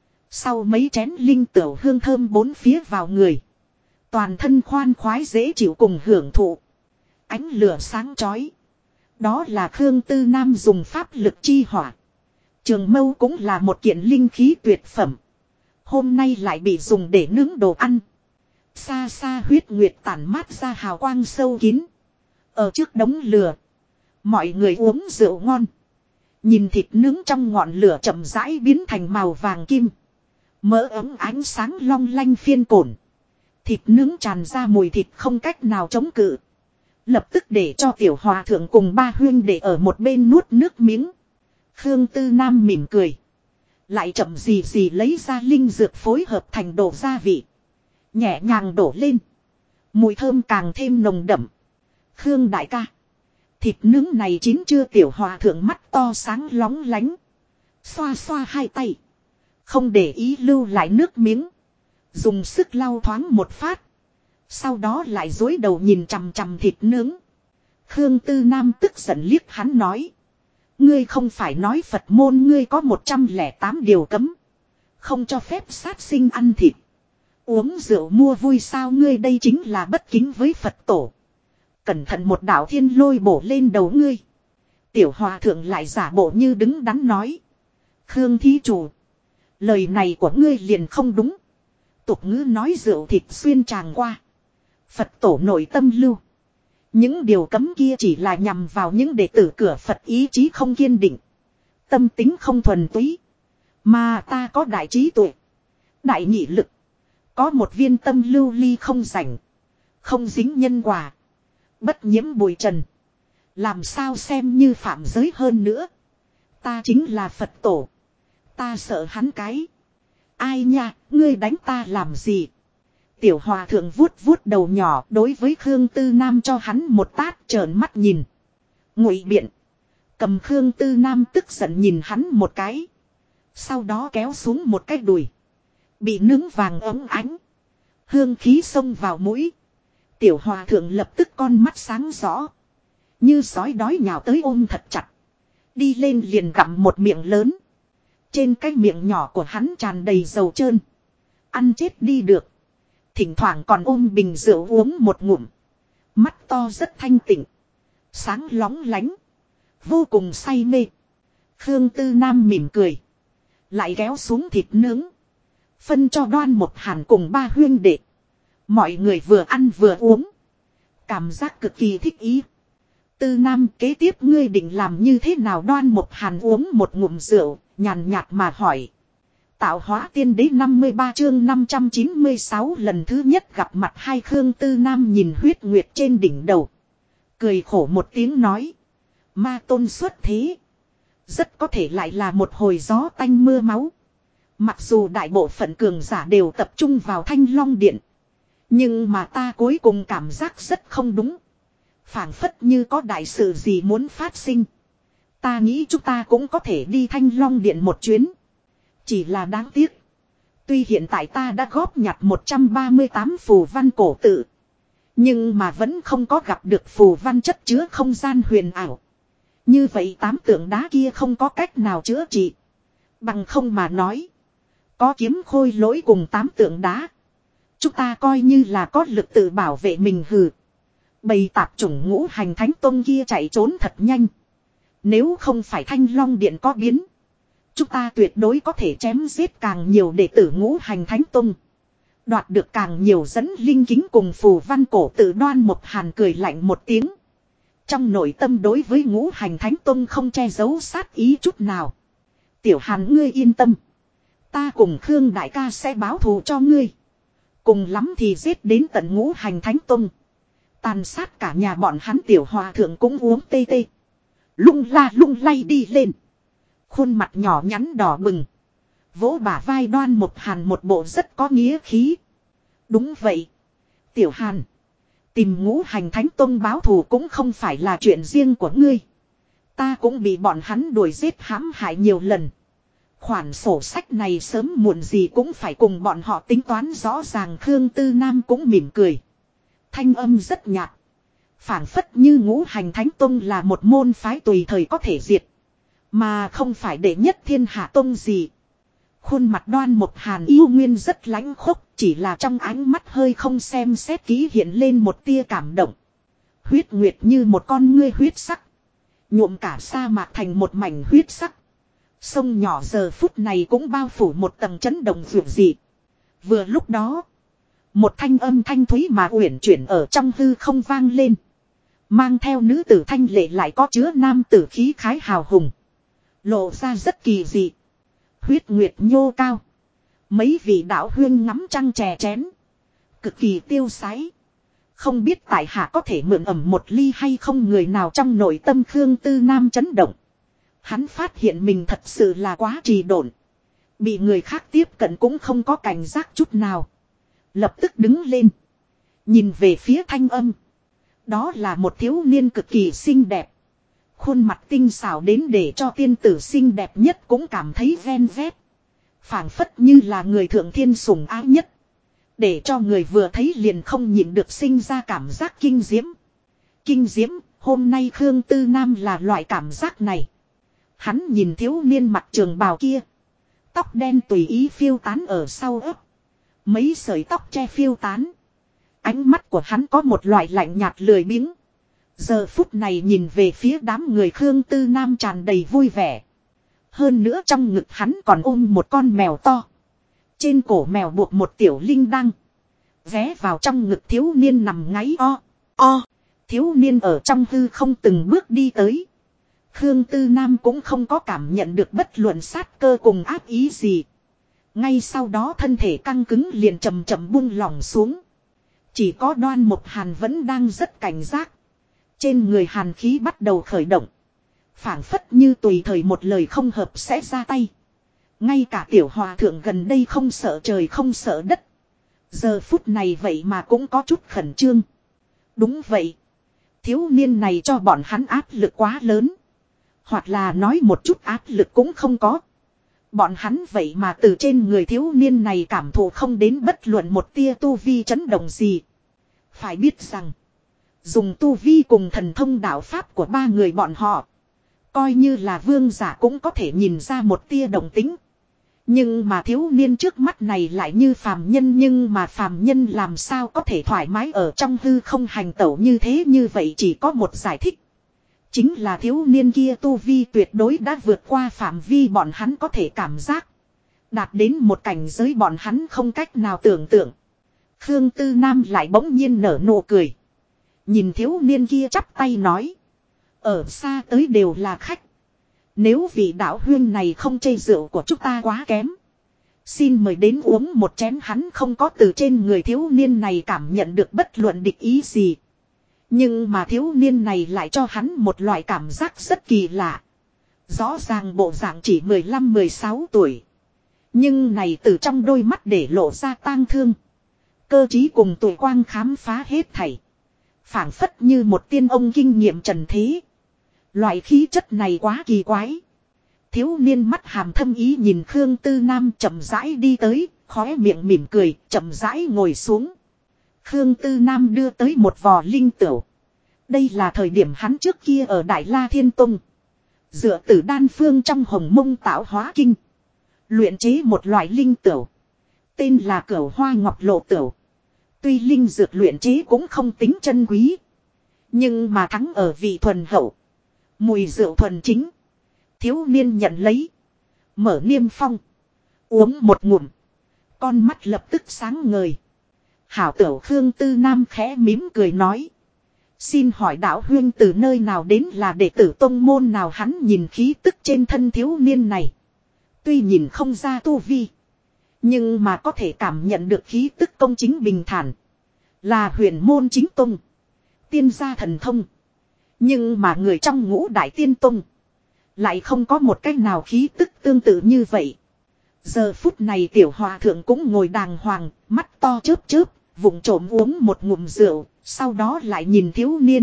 A: Sau mấy chén linh tửu hương thơm bốn phía vào người. Toàn thân khoan khoái dễ chịu cùng hưởng thụ. Ánh lửa sáng chói. Đó là Khương Tư Nam dùng pháp lực chi hỏa. Trường mâu cũng là một kiện linh khí tuyệt phẩm. Hôm nay lại bị dùng để nướng đồ ăn. Xa xa huyết nguyệt tản mát ra hào quang sâu kín. Ở trước đống lửa. Mọi người uống rượu ngon. Nhìn thịt nướng trong ngọn lửa chậm rãi biến thành màu vàng kim. Mỡ ấm ánh sáng long lanh phiên cổn. Thịt nướng tràn ra mùi thịt không cách nào chống cự. Lập tức để cho tiểu hòa thượng cùng ba huyên để ở một bên nuốt nước miếng. Khương Tư Nam mỉm cười. Lại chậm gì gì lấy ra linh dược phối hợp thành đồ gia vị. Nhẹ nhàng đổ lên. Mùi thơm càng thêm nồng đậm. Khương đại ca. Thịt nướng này chín chưa tiểu hòa thượng mắt to sáng lóng lánh. Xoa xoa hai tay. Không để ý lưu lại nước miếng. Dùng sức lau thoáng một phát. Sau đó lại dối đầu nhìn chằm chằm thịt nướng. Khương Tư Nam tức giận liếc hắn nói. Ngươi không phải nói Phật môn ngươi có 108 điều cấm. Không cho phép sát sinh ăn thịt. Uống rượu mua vui sao ngươi đây chính là bất kính với Phật tổ. Cẩn thận một đạo thiên lôi bổ lên đầu ngươi. Tiểu hòa thượng lại giả bộ như đứng đắn nói. Khương thí chủ. Lời này của ngươi liền không đúng. Tục ngữ nói rượu thịt xuyên tràng qua. Phật tổ nội tâm lưu. Những điều cấm kia chỉ là nhằm vào những đệ tử cửa Phật ý chí không kiên định. Tâm tính không thuần túy. Mà ta có đại trí tuệ. Đại nhị lực. Có một viên tâm lưu ly không rảnh. Không dính nhân quả. Bất nhiễm bụi trần. Làm sao xem như phạm giới hơn nữa. Ta chính là Phật tổ. Ta sợ hắn cái. Ai nha, ngươi đánh ta làm gì? Tiểu hòa thượng vuốt vuốt đầu nhỏ đối với Khương Tư Nam cho hắn một tát trợn mắt nhìn. Ngụy biện. Cầm Khương Tư Nam tức giận nhìn hắn một cái. Sau đó kéo xuống một cái đùi. Bị nướng vàng ấm ánh. Hương khí xông vào mũi. Tiểu hòa thượng lập tức con mắt sáng rõ. Như sói đói nhào tới ôm thật chặt. Đi lên liền gặm một miệng lớn. Trên cái miệng nhỏ của hắn tràn đầy dầu trơn. Ăn chết đi được. Thỉnh thoảng còn ôm bình rượu uống một ngụm. Mắt to rất thanh tịnh. Sáng lóng lánh. Vô cùng say mê. Khương Tư Nam mỉm cười. Lại kéo xuống thịt nướng. Phân cho Đoan Một Hàn cùng ba huyên đệ. Mọi người vừa ăn vừa uống. Cảm giác cực kỳ thích ý. Tư Nam kế tiếp ngươi định làm như thế nào? Đoan Một Hàn uống một ngụm rượu. Nhàn nhạt mà hỏi. Tạo hóa tiên đế 53 chương 596 lần thứ nhất gặp mặt hai Khương Tư Nam nhìn huyết nguyệt trên đỉnh đầu. Cười khổ một tiếng nói. Ma tôn xuất thế. Rất có thể lại là một hồi gió tanh mưa máu. Mặc dù đại bộ phận cường giả đều tập trung vào Thanh Long Điện. Nhưng mà ta cuối cùng cảm giác rất không đúng. Phảng phất như có đại sự gì muốn phát sinh. Ta nghĩ chúng ta cũng có thể đi Thanh Long Điện một chuyến. Chỉ là đáng tiếc. Tuy hiện tại ta đã góp nhặt 138 phù văn cổ tự. Nhưng mà vẫn không có gặp được phù văn chất chứa không gian huyền ảo. Như vậy 8 tượng đá kia không có cách nào chữa trị. Bằng không mà nói. Có kiếm khôi lỗi cùng 8 tượng đá. Chúng ta coi như là có lực tự bảo vệ mình hừ. Bầy tạp chủng Ngũ Hành Thánh Tông kia chạy trốn thật nhanh. Nếu không phải Thanh Long Điện có biến. Chúng ta tuyệt đối có thể chém giết càng nhiều đệ tử Ngũ Hành Thánh Tông. Đoạt được càng nhiều dẫn linh kính cùng phù văn cổ tự. Đoan Một Hàn cười lạnh một tiếng. Trong nội tâm đối với Ngũ Hành Thánh Tông không che giấu sát ý chút nào. Tiểu Hàn ngươi yên tâm. Ta cùng Khương đại ca sẽ báo thù cho ngươi. Cùng lắm thì giết đến tận Ngũ Hành Thánh Tông. Tàn sát cả nhà bọn hắn. Tiểu hòa thượng cũng uống tê tê. Lung la lung lay đi lên. Khuôn mặt nhỏ nhắn đỏ bừng. Vỗ bả vai Đoan Mục Hàn một bộ rất có nghĩa khí. Đúng vậy. Tiểu Hàn. Tìm Ngũ Hành Thánh Tông báo thù cũng không phải là chuyện riêng của ngươi. Ta cũng bị bọn hắn đuổi giết hãm hại nhiều lần. Khoản sổ sách này sớm muộn gì cũng phải cùng bọn họ tính toán rõ ràng. Khương Tư Nam cũng mỉm cười. Thanh âm rất nhạt. Phảng phất như Ngũ Hành Thánh Tông là một môn phái tùy thời có thể diệt. Mà không phải đệ nhất thiên hạ tông gì. Khuôn mặt Đoan Mục Hàn yêu nguyên rất lãnh khốc. Chỉ là trong ánh mắt hơi không xem xét kỹ hiện lên một tia cảm động. Huyết nguyệt như một con ngươi huyết sắc. Nhuộm cả sa mạc thành một mảnh huyết sắc. Sông nhỏ giờ phút này cũng bao phủ một tầng chấn động dịu dị. Vừa lúc đó. Một thanh âm thanh thúy mà uyển chuyển ở trong hư không vang lên. Mang theo nữ tử thanh lệ lại có chứa nam tử khí khái hào hùng. Lộ ra rất kỳ dị. Huyết nguyệt nhô cao. Mấy vị đạo huyên ngắm trăng chè chén. Cực kỳ tiêu sái. Không biết tại hạ có thể mượn ẩm một ly hay không, người nào trong nội tâm Khương Tư Nam chấn động. Hắn phát hiện mình thật sự là quá trì độn. Bị người khác tiếp cận cũng không có cảnh giác chút nào. Lập tức đứng lên. Nhìn về phía thanh âm. Đó là một thiếu niên cực kỳ xinh đẹp. Khuôn mặt tinh xảo đến để cho tiên tử xinh đẹp nhất cũng cảm thấy ven vét. Phảng phất như là người thượng thiên sủng ái nhất. Để cho người vừa thấy liền không nhịn được sinh ra cảm giác kinh diễm. Kinh diễm, hôm nay Khương Tư Nam là loại cảm giác này. Hắn nhìn thiếu niên mặc trường bào kia. Tóc đen tùy ý phiêu tán ở sau ấp. Mấy sợi tóc che phiêu tán. Ánh mắt của hắn có một loại lạnh nhạt lười biếng. Giờ phút này nhìn về phía đám người Khương Tư Nam tràn đầy vui vẻ. Hơn nữa trong ngực hắn còn ôm một con mèo to. Trên cổ mèo buộc một tiểu linh đăng. Vé vào trong ngực thiếu niên nằm ngáy o. Thiếu niên ở trong hư không từng bước đi tới. Khương Tư Nam cũng không có cảm nhận được bất luận sát cơ cùng ác ý gì. Ngay sau đó thân thể căng cứng liền chậm chậm buông lỏng xuống. Chỉ có Đoan Mục Hàn vẫn đang rất cảnh giác. Trên người hàn khí bắt đầu khởi động. Phảng phất như tùy thời một lời không hợp sẽ ra tay. Ngay cả tiểu hòa thượng gần đây không sợ trời không sợ đất. Giờ phút này vậy mà cũng có chút khẩn trương. Đúng vậy. Thiếu niên này cho bọn hắn áp lực quá lớn. Hoặc là nói một chút áp lực cũng không có. Bọn hắn vậy mà từ trên người thiếu niên này cảm thụ không đến bất luận một tia tu vi chấn động gì. Phải biết rằng. Dùng tu vi cùng thần thông đạo pháp của ba người bọn họ. Coi như là vương giả cũng có thể nhìn ra một tia động tính. Nhưng mà thiếu niên trước mắt này lại như phàm nhân, nhưng mà phàm nhân làm sao có thể thoải mái ở trong hư không hành tẩu như thế, như vậy chỉ có một giải thích. Chính là thiếu niên kia tu vi tuyệt đối đã vượt qua phạm vi bọn hắn có thể cảm giác. Đạt đến một cảnh giới bọn hắn không cách nào tưởng tượng. Khương Tư Nam lại bỗng nhiên nở nụ cười. Nhìn thiếu niên kia chắp tay nói. Ở xa tới đều là khách. Nếu vị đạo huyên này không chê rượu của chúng ta quá kém. Xin mời đến uống một chén. Hắn không có từ trên người thiếu niên này cảm nhận được bất luận địch ý gì. Nhưng mà thiếu niên này lại cho hắn một loại cảm giác rất kỳ lạ. Rõ ràng bộ dạng chỉ 15-16 tuổi. Nhưng này từ trong đôi mắt để lộ ra tang thương. Cơ trí cùng tuổi quang khám phá hết thảy. Phảng phất như một tiên ông kinh nghiệm trần thế. Loại khí chất này quá kỳ quái. Thiếu niên mắt hàm thâm ý nhìn Khương Tư Nam chậm rãi đi tới, khóe miệng mỉm cười, chậm rãi ngồi xuống. Khương Tư Nam đưa tới một vò linh tửu. Đây là thời điểm hắn trước kia ở Đại La Thiên Tông. Dựa từ đan phương trong Hồng Mông Tạo Hóa Kinh. Luyện chế một loại linh tửu. Tên là Cửu Hoa Ngọc Lộ Tửu. Tuy linh dược luyện chế cũng không tính chân quý. Nhưng mà thắng ở vị thuần hậu. Mùi rượu thuần chính. Thiếu niên nhận lấy. Mở niêm phong. Uống một ngụm. Con mắt lập tức sáng ngời. Hảo tửu Khương Tư Nam khẽ mím cười nói. Xin hỏi đạo huyên từ nơi nào đến, là đệ tử tông môn nào? Hắn nhìn khí tức trên thân thiếu niên này. Tuy nhìn không ra tu vi. Nhưng mà có thể cảm nhận được khí tức công chính bình thản. Là huyền môn chính tông. Tiên gia thần thông. Nhưng mà người trong ngũ đại tiên tông. Lại không có một cách nào khí tức tương tự như vậy. Giờ phút này tiểu hòa thượng cũng ngồi đàng hoàng, mắt to chớp chớp, vụng trộm uống một ngụm rượu, sau đó lại nhìn thiếu niên.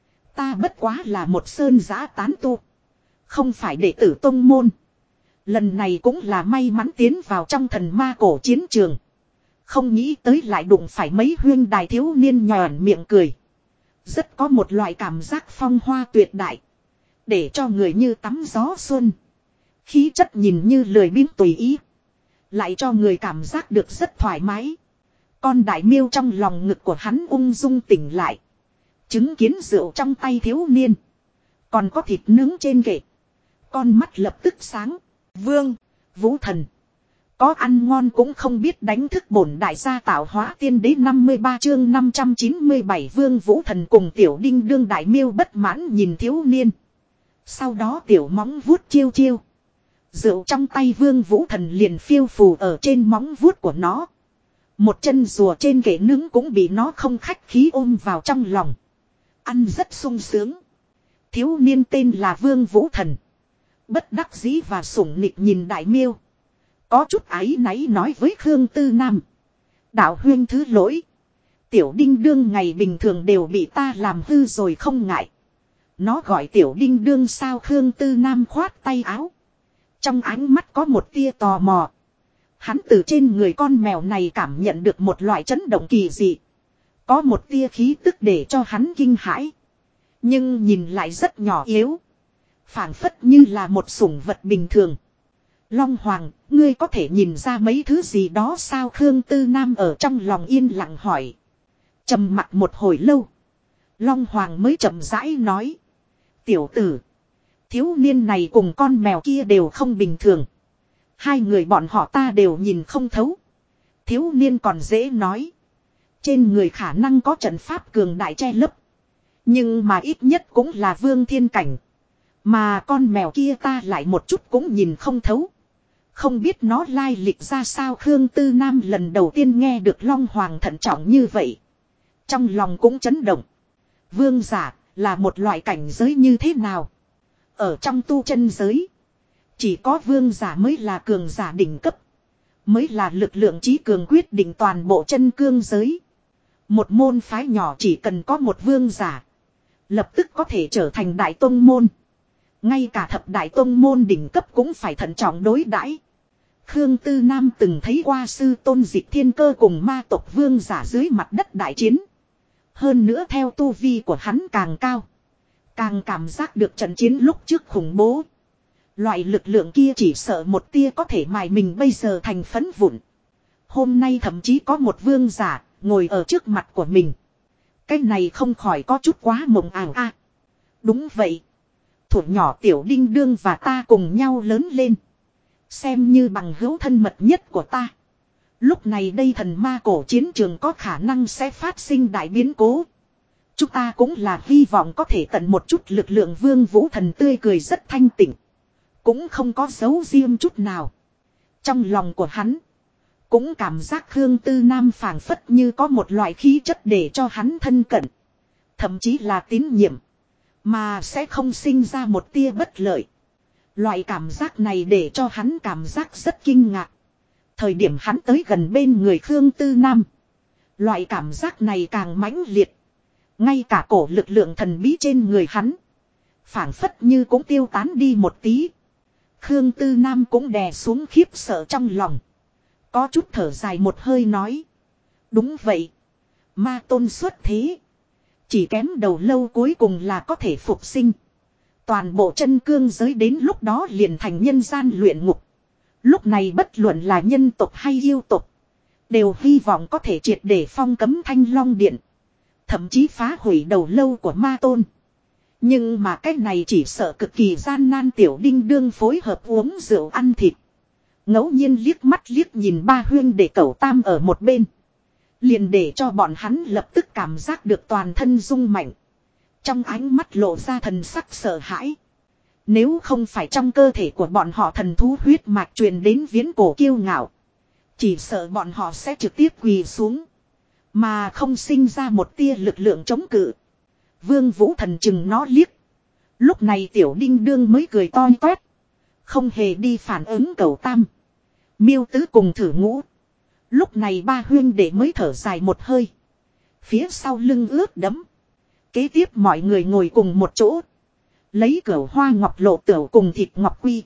A: Ta bất quá là một sơn giã tán tu. Không phải đệ tử tông môn. Lần này cũng là may mắn tiến vào trong thần ma cổ chiến trường. Không nghĩ tới lại đụng phải mấy huyên đài thiếu niên nhòn miệng cười. Rất có một loại cảm giác phong hoa tuyệt đại. Để cho người như tắm gió xuân. Khí chất nhìn như lười biếng tùy ý. Lại cho người cảm giác được rất thoải mái. Con đại miêu trong lòng ngực của hắn ung dung tỉnh lại. Chứng kiến rượu trong tay thiếu niên. Còn có thịt nướng trên kệ. Con mắt lập tức sáng. Vương, Vũ Thần. Có ăn ngon cũng không biết đánh thức bổn đại gia tạo hóa tiên đế 53 chương 597 Vương Vũ Thần cùng tiểu đinh đương đại miêu bất mãn nhìn thiếu niên. Sau đó tiểu móng vuốt chiêu chiêu. Rượu trong tay Vương Vũ Thần liền phiêu phù ở trên móng vuốt của nó. Một chân rùa trên kệ nướng cũng bị nó không khách khí ôm vào trong lòng. Ăn rất sung sướng. Thiếu niên tên là Vương Vũ Thần. Bất đắc dĩ và sủng nịch nhìn đại miêu. Có chút áy náy nói với Khương Tư Nam. Đạo huyên thứ lỗi. Tiểu đinh đương ngày bình thường đều bị ta làm hư rồi không ngại. Nó gọi tiểu đinh đương sao Khương Tư Nam khoát tay áo. Trong ánh mắt có một tia tò mò. Hắn từ trên người con mèo này cảm nhận được một loại chấn động kỳ dị. Có một tia khí tức để cho hắn kinh hãi. Nhưng nhìn lại rất nhỏ yếu. Phảng phất như là một sủng vật bình thường. Long Hoàng, ngươi có thể nhìn ra mấy thứ gì đó sao Khương Tư Nam ở trong lòng yên lặng hỏi. Trầm mặc một hồi lâu. Long Hoàng mới chậm rãi nói. Tiểu tử. Thiếu niên này cùng con mèo kia đều không bình thường. Hai người bọn họ ta đều nhìn không thấu. Thiếu niên còn dễ nói. Trên người khả năng có trận pháp cường đại che lấp. Nhưng mà ít nhất cũng là vương thiên cảnh. Mà con mèo kia ta lại một chút cũng nhìn không thấu. Không biết nó lai lịch ra sao Khương Tư Nam lần đầu tiên nghe được Long Hoàng thận trọng như vậy. Trong lòng cũng chấn động. Vương giả là một loại cảnh giới như thế nào? Ở trong tu chân giới. Chỉ có vương giả mới là cường giả đỉnh cấp. Mới là lực lượng trí cường quyết định toàn bộ chân cương giới. Một môn phái nhỏ chỉ cần có một vương giả. Lập tức có thể trở thành đại tông môn. Ngay cả thập đại tông môn đỉnh cấp cũng phải thận trọng đối đãi. Khương Tư Nam từng thấy qua sư tôn Dịch Thiên Cơ cùng ma tộc vương giả dưới mặt đất đại chiến. Hơn nữa theo tu vi của hắn càng cao. Càng cảm giác được trận chiến lúc trước khủng bố. Loại lực lượng kia chỉ sợ một tia có thể mài mình bây giờ thành phấn vụn. Hôm nay thậm chí có một vương giả ngồi ở trước mặt của mình. Cái này không khỏi có chút quá mộng ảo a. Đúng vậy. Thủ nhỏ tiểu đinh đương và ta cùng nhau lớn lên. Xem như bằng hữu thân mật nhất của ta. Lúc này đây thần ma cổ chiến trường có khả năng sẽ phát sinh đại biến cố. Chúng ta cũng là hy vọng có thể tận một chút lực lượng Vương Vũ Thần tươi cười rất thanh tịnh. Cũng không có dấu riêng chút nào. Trong lòng của hắn. Cũng cảm giác Khương Tư Nam phảng phất như có một loại khí chất để cho hắn thân cận. Thậm chí là tín nhiệm. Mà sẽ không sinh ra một tia bất lợi. Loại cảm giác này để cho hắn cảm giác rất kinh ngạc. Thời điểm hắn tới gần bên người Khương Tư Nam. Loại cảm giác này càng mãnh liệt. Ngay cả cổ lực lượng thần bí trên người hắn. Phảng phất như cũng tiêu tán đi một tí. Khương Tư Nam cũng đè xuống khiếp sợ trong lòng. Có chút thở dài một hơi nói. Đúng vậy. Ma tôn xuất thế. Chỉ kém đầu lâu cuối cùng là có thể phục sinh. Toàn bộ chân cương giới đến lúc đó liền thành nhân gian luyện ngục. Lúc này bất luận là nhân tộc hay yêu tộc. Đều hy vọng có thể triệt để phong cấm Thanh Long Điện. Thậm chí phá hủy đầu lâu của ma tôn. Nhưng mà cái này chỉ sợ cực kỳ gian nan tiểu đinh đương phối hợp uống rượu ăn thịt. Ngẫu nhiên liếc mắt liếc nhìn ba huyên để cẩu tam ở một bên. Liền để cho bọn hắn lập tức cảm giác được toàn thân rung mạnh. Trong ánh mắt lộ ra thần sắc sợ hãi. Nếu không phải trong cơ thể của bọn họ thần thú huyết mạch truyền đến viễn cổ kiêu ngạo. Chỉ sợ bọn họ sẽ trực tiếp quỳ xuống. Mà không sinh ra một tia lực lượng chống cự. Vương Vũ Thần chừng nó liếc. Lúc này tiểu đinh đương mới cười toi toét. Không hề đi phản ứng cẩu tam. Miêu Tứ cùng Thử Ngũ. Lúc này ba huyên đệ mới thở dài một hơi. Phía sau lưng ướt đẫm. Kế tiếp mọi người ngồi cùng một chỗ. Lấy cửu hoa ngọc lộ tửu cùng thịt ngọc quy.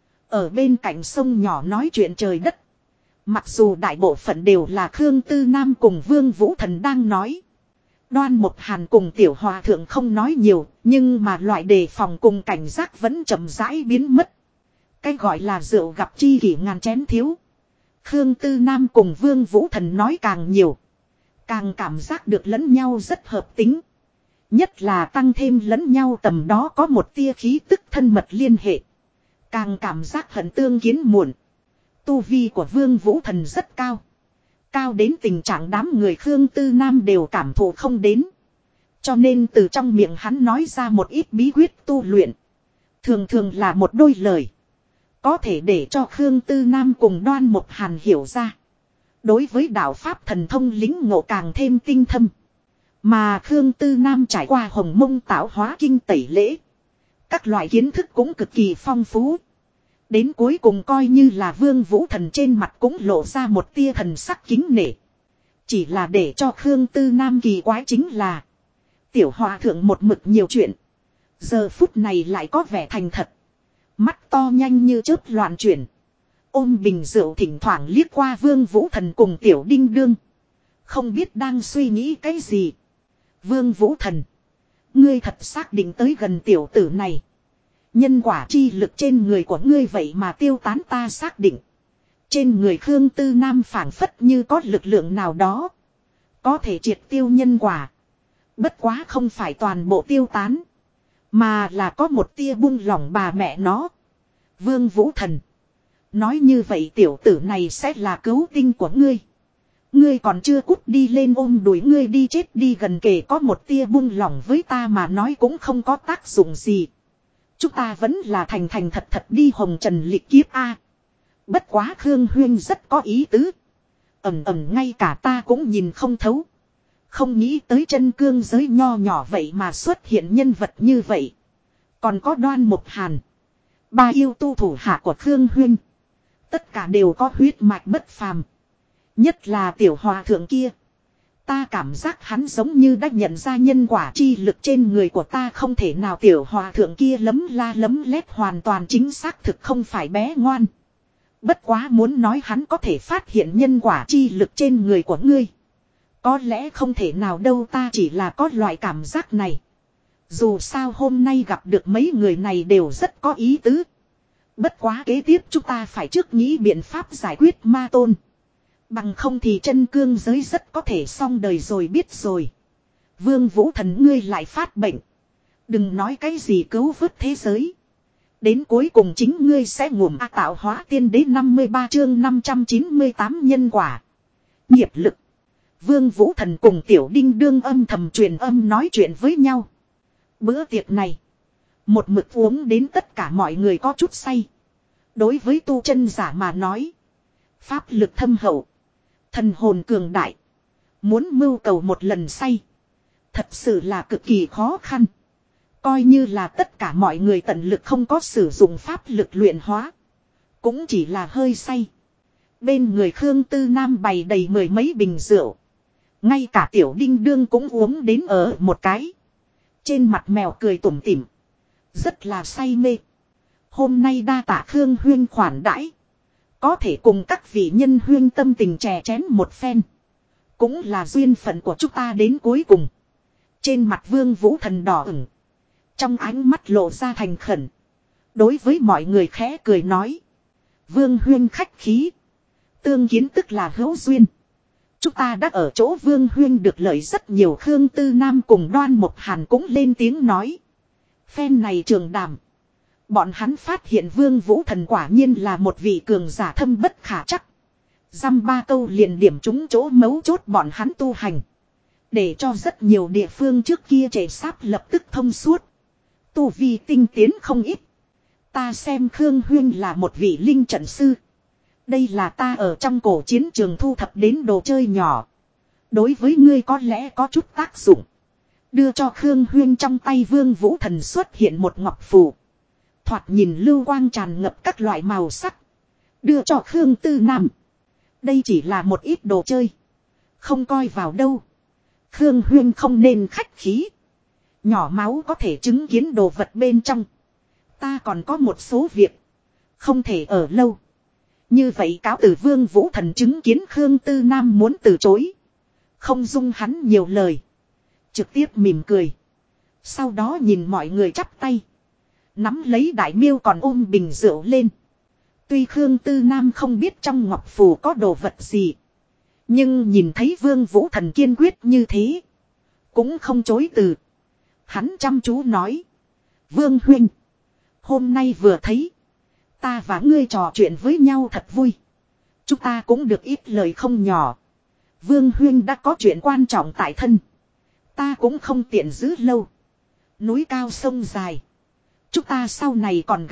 A: Ở bên cạnh sông nhỏ nói chuyện trời đất. Mặc dù đại bộ phận đều là Khương Tư Nam cùng Vương Vũ Thần đang nói. Đoan Mộc Hàn cùng Tiểu Hòa Thượng không nói nhiều. Nhưng mà loại đề phòng cùng cảnh giác vẫn chậm rãi biến mất. Cái gọi là rượu gặp chi kỷ ngàn chén thiếu. Khương Tư Nam cùng Vương Vũ Thần nói càng nhiều. Càng cảm giác được lẫn nhau rất hợp tính. Nhất là tăng thêm lẫn nhau tầm đó có một tia khí tức thân mật liên hệ. Càng cảm giác hận tương kiến muộn. Tu vi của Vương Vũ Thần rất cao. Cao đến tình trạng đám người Khương Tư Nam đều cảm thụ không đến. Cho nên từ trong miệng hắn nói ra một ít bí quyết tu luyện. Thường thường là một đôi lời. Có thể để cho Khương Tư Nam cùng Đoan Mộc Hàn hiểu ra. Đối với đạo Pháp thần thông lính ngộ càng thêm tinh thâm. Mà Khương Tư Nam trải qua Hồng Mông tạo hóa kinh tẩy lễ. Các loại kiến thức cũng cực kỳ phong phú. Đến cuối cùng coi như là Vương Vũ Thần trên mặt cũng lộ ra một tia thần sắc kính nể. Chỉ là để cho Khương Tư Nam kỳ quái chính là. Tiểu Hòa Thượng một mực nhiều chuyện. Giờ phút này lại có vẻ thành thật. Mắt to nhanh như chớp loạn chuyển. Ôm bình rượu thỉnh thoảng liếc qua Vương Vũ Thần cùng Tiểu Đinh Đương. Không biết đang suy nghĩ cái gì. Vương Vũ Thần. Ngươi thật xác định tới gần tiểu tử này. Nhân quả chi lực trên người của ngươi vậy mà tiêu tán ta xác định. Trên người Khương Tư Nam phảng phất như có lực lượng nào đó. Có thể triệt tiêu nhân quả. Bất quá không phải toàn bộ tiêu tán. Mà là có một tia buông lỏng bà mẹ nó. Vương Vũ Thần. Nói như vậy tiểu tử này sẽ là cứu tinh của ngươi. Ngươi còn chưa cút đi lên ôm đuổi ngươi đi chết đi gần kề có một tia buông lỏng với ta mà nói cũng không có tác dụng gì. Chúng ta vẫn là thành thành thật thật đi hồng trần lịch kiếp a. Bất quá Khương Huyên rất có ý tứ. Ẩm ngay cả ta cũng nhìn không thấu. Không nghĩ tới chân cương giới nho nhỏ vậy mà xuất hiện nhân vật như vậy. Còn có Đoan Mộc Hàn. Ba yêu tu thủ hạ của Khương Huyên. Tất cả đều có huyết mạch bất phàm. Nhất là Tiểu Hòa Thượng kia. Ta cảm giác hắn giống như đã nhận ra nhân quả chi lực trên người của ta không thể nào. Tiểu Hòa Thượng kia lấm la lấm lét hoàn toàn chính xác thực không phải bé ngoan. Bất quá muốn nói hắn có thể phát hiện nhân quả chi lực trên người của ngươi. Có lẽ không thể nào đâu, ta chỉ là có loại cảm giác này. Dù sao hôm nay gặp được mấy người này đều rất có ý tứ. Bất quá kế tiếp chúng ta phải trước nghĩ biện pháp giải quyết ma tôn. Bằng không thì chân cương giới rất có thể xong đời rồi biết rồi. Vương Vũ Thần ngươi lại phát bệnh. Đừng nói cái gì cứu vớt thế giới. Đến cuối cùng chính ngươi sẽ ngủm tạo hóa tiên đế 53 chương 598 nhân quả. Nghiệp lực. Vương Vũ Thần cùng Tiểu Đinh Đương âm thầm truyền âm nói chuyện với nhau. Bữa tiệc này. Một mực uống đến tất cả mọi người có chút say. Đối với tu chân giả mà nói. Pháp lực thâm hậu. Thần hồn cường đại. Muốn mưu cầu một lần say. Thật sự là cực kỳ khó khăn. Coi như là tất cả mọi người tận lực không có sử dụng pháp lực luyện hóa. Cũng chỉ là hơi say. Bên người Khương Tư Nam bày đầy mười mấy bình rượu. Ngay cả Tiểu Đinh Đương cũng uống đến ở một cái. Trên mặt mèo cười tủm tỉm. Rất là say mê. Hôm nay đa tạ Khương Huyên khoản đãi. Có thể cùng các vị nhân huyên tâm tình chè chén một phen. Cũng là duyên phận của chúng ta đến cuối cùng. Trên mặt Vương Vũ Thần đỏ ửng. Trong ánh mắt lộ ra thành khẩn. Đối với mọi người khẽ cười nói. Vương Huyên khách khí. Tương kiến tức là hữu duyên. Chúng ta đã ở chỗ Vương Huyên được lợi rất nhiều. Khương Tư Nam cùng Đoan Mộc Hàn cũng lên tiếng nói. Phen này trường đàm. Bọn hắn phát hiện Vương Vũ Thần quả nhiên là một vị cường giả thâm bất khả chắc. Dăm ba câu liền điểm trúng chỗ mấu chốt bọn hắn tu hành. Để cho rất nhiều địa phương trước kia trễ sáp lập tức thông suốt. Tu vi tinh tiến không ít. Ta xem Khương Huyên là một vị linh trận sư. Đây là ta ở trong cổ chiến trường thu thập đến đồ chơi nhỏ. Đối với ngươi có lẽ có chút tác dụng. Đưa cho Khương Huyên trong tay Vương Vũ Thần xuất hiện một ngọc phù. Thoạt nhìn lưu quang tràn ngập các loại màu sắc. Đưa cho Khương Tư Nam. Đây chỉ là một ít đồ chơi. Không coi vào đâu. Khương huyên không nên khách khí. Nhỏ máu có thể chứng kiến đồ vật bên trong. Ta còn có một số việc. Không thể ở lâu. Như vậy cáo từ Vương Vũ Thần chứng kiến Khương Tư Nam muốn từ chối. Không dung hắn nhiều lời. Trực tiếp mỉm cười. Sau đó nhìn mọi người chắp tay. Nắm lấy đại miêu còn ôm bình rượu lên. Tuy Khương Tư Nam không biết trong ngọc phù có đồ vật gì. Nhưng nhìn thấy Vương Vũ Thần kiên quyết như thế. Cũng không chối từ. Hắn chăm chú nói. Vương huynh. Hôm nay vừa thấy. Ta và ngươi trò chuyện với nhau thật vui. Chúng ta cũng được ít lời không nhỏ. Vương huynh đã có chuyện quan trọng tại thân. Ta cũng không tiện giữ lâu. Núi cao sông dài. Chúng ta sau này còn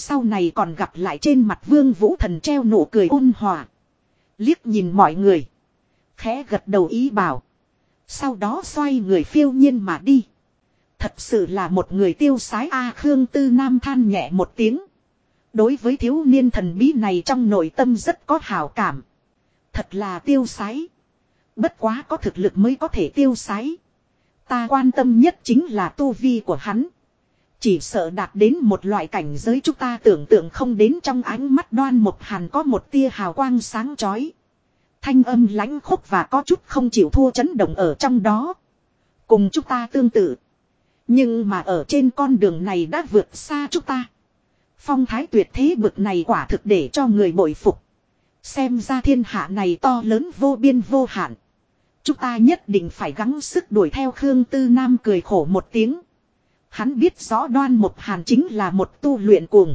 A: gặp lại trên mặt Vương Vũ Thần treo nụ cười ôn hòa. Liếc nhìn mọi người. Khẽ gật đầu ý bảo. Sau đó xoay người phiêu nhiên mà đi. Thật sự là một người tiêu sái Khương Tư Nam than nhẹ một tiếng. Đối với thiếu niên thần bí này trong nội tâm rất có hảo cảm. Thật là tiêu sái. Bất quá có thực lực mới có thể tiêu sái. Ta quan tâm nhất chính là tu vi của hắn. Chỉ sợ đạt đến một loại cảnh giới chúng ta tưởng tượng không đến. Trong ánh mắt Đoan Mộc Hàn có một tia hào quang sáng chói. Thanh âm lãnh khốc và có chút không chịu thua chấn động ở trong đó. Cùng chúng ta tương tự. Nhưng mà ở trên con đường này đã vượt xa chúng ta. Phong thái tuyệt thế bực này quả thực để cho người bội phục. Xem ra thiên hạ này to lớn vô biên vô hạn. Chúng ta nhất định phải gắng sức đuổi theo. Khương Tư Nam cười khổ một tiếng. Hắn biết rõ Đoan Mộc Hàn chính là một tu luyện cuồng.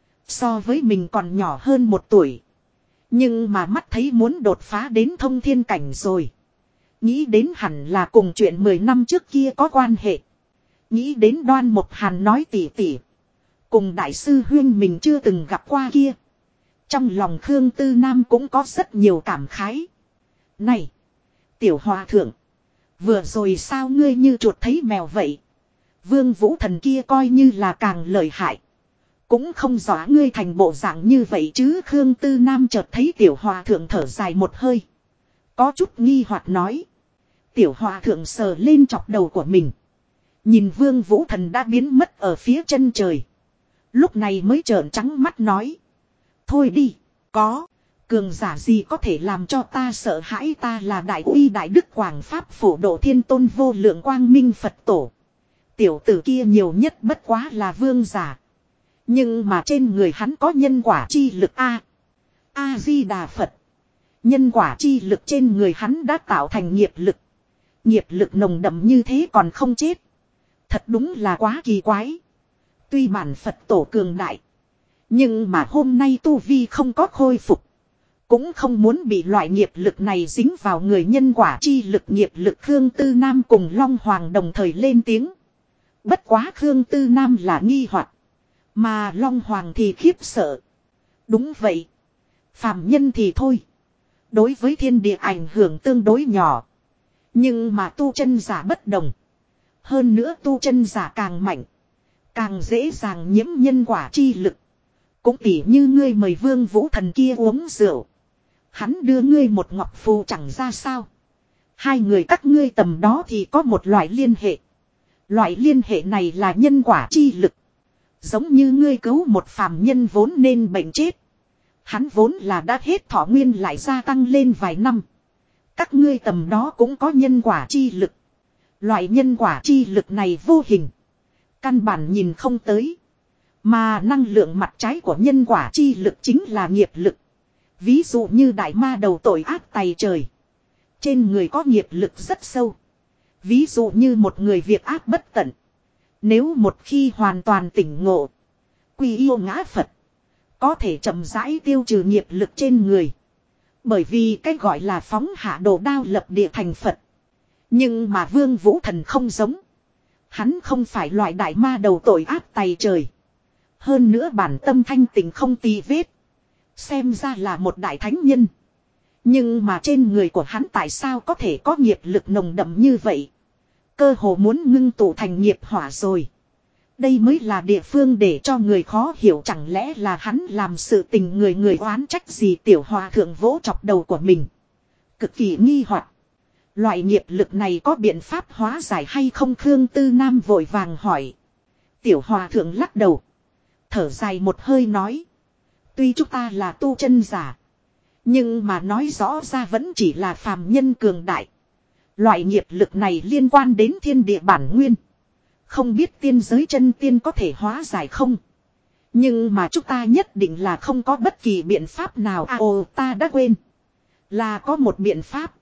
A: So với mình còn nhỏ hơn một tuổi. Nhưng mà mắt thấy muốn đột phá đến thông thiên cảnh rồi. Nghĩ đến hẳn là cùng chuyện 10 năm trước kia có quan hệ. Nghĩ đến Đoan Mộc Hàn nói tỉ tỉ. Cùng đại sư huyên mình chưa từng gặp qua kia. Trong lòng Khương Tư Nam cũng có rất nhiều cảm khái. Này! Tiểu hòa thượng! Vừa rồi sao ngươi như chuột thấy mèo vậy? Vương Vũ Thần kia coi như là càng lợi hại. Cũng không rõ ngươi thành bộ dạng như vậy chứ. Khương Tư Nam chợt thấy tiểu hòa thượng thở dài một hơi. Có chút nghi hoặc nói. Tiểu hòa thượng sờ lên chọc đầu của mình. Nhìn Vương Vũ Thần đã biến mất ở phía chân trời. Lúc này mới trợn trắng mắt nói. Thôi đi, có. Cường giả gì có thể làm cho ta sợ hãi? Ta là đại uy đại đức Quảng Pháp Phổ Độ Thiên Tôn vô lượng quang minh Phật Tổ. Tiểu tử kia nhiều nhất bất quá là vương giả. Nhưng mà trên người hắn có nhân quả chi lực A-di-đà Phật. Nhân quả chi lực trên người hắn đã tạo thành nghiệp lực. Nghiệp lực nồng đậm như thế còn không chết. Thật đúng là quá kỳ quái. Tuy bản Phật tổ cường đại. Nhưng mà hôm nay tu vi không có khôi phục. Cũng không muốn bị loại nghiệp lực này dính vào người. Nhân quả chi lực nghiệp lực. Khương Tư Nam cùng Long Hoàng đồng thời lên tiếng. Bất quá Khương Tư Nam là nghi hoặc. Mà Long Hoàng thì khiếp sợ. Đúng vậy. Phàm nhân thì thôi. Đối với thiên địa ảnh hưởng tương đối nhỏ. Nhưng mà tu chân giả bất đồng. Hơn nữa tu chân giả càng mạnh. Càng dễ dàng nhiễm nhân quả chi lực. Cũng tỉ như ngươi mời Vương Vũ Thần kia uống rượu. Hắn đưa ngươi một ngọc phù chẳng ra sao. Hai người các ngươi tầm đó thì có một loại liên hệ. Loại liên hệ này là nhân quả chi lực. Giống như ngươi cứu một phàm nhân vốn nên bệnh chết. Hắn vốn là đã hết thọ nguyên lại gia tăng lên vài năm. Các ngươi tầm đó cũng có nhân quả chi lực. Loại nhân quả chi lực này vô hình. Căn bản nhìn không tới. Mà năng lượng mặt trái của nhân quả chi lực chính là nghiệp lực. Ví dụ như đại ma đầu tội ác tày trời. Trên người có nghiệp lực rất sâu. Ví dụ như một người việc ác bất tận. Nếu một khi hoàn toàn tỉnh ngộ. Quy yêu ngã Phật. Có thể chậm rãi tiêu trừ nghiệp lực trên người. Bởi vì cái gọi là phóng hạ đồ đao lập địa thành Phật. Nhưng mà Vương Vũ Thần không giống. Hắn không phải loại đại ma đầu tội ác tày trời. Hơn nữa bản tâm thanh tịnh không tì vết. Xem ra là một đại thánh nhân. Nhưng mà trên người của hắn tại sao có thể có nghiệp lực nồng đậm như vậy? Cơ hồ muốn ngưng tụ thành nghiệp hỏa rồi. Đây mới là địa phương để cho người khó hiểu, chẳng lẽ là hắn làm sự tình người người oán trách gì. Tiểu hòa thượng vỗ chọc đầu của mình. Cực kỳ nghi hoặc. Loại nghiệp lực này có biện pháp hóa giải hay không? Khương Tư Nam vội vàng hỏi. Tiểu hòa thượng lắc đầu. Thở dài một hơi nói. Tuy chúng ta là tu chân giả. Nhưng mà nói rõ ra vẫn chỉ là phàm nhân cường đại. Loại nghiệp lực này liên quan đến thiên địa bản nguyên. Không biết tiên giới chân tiên có thể hóa giải không? Nhưng mà chúng ta nhất định là không có bất kỳ biện pháp nào. Ta đã quên. Là có một biện pháp.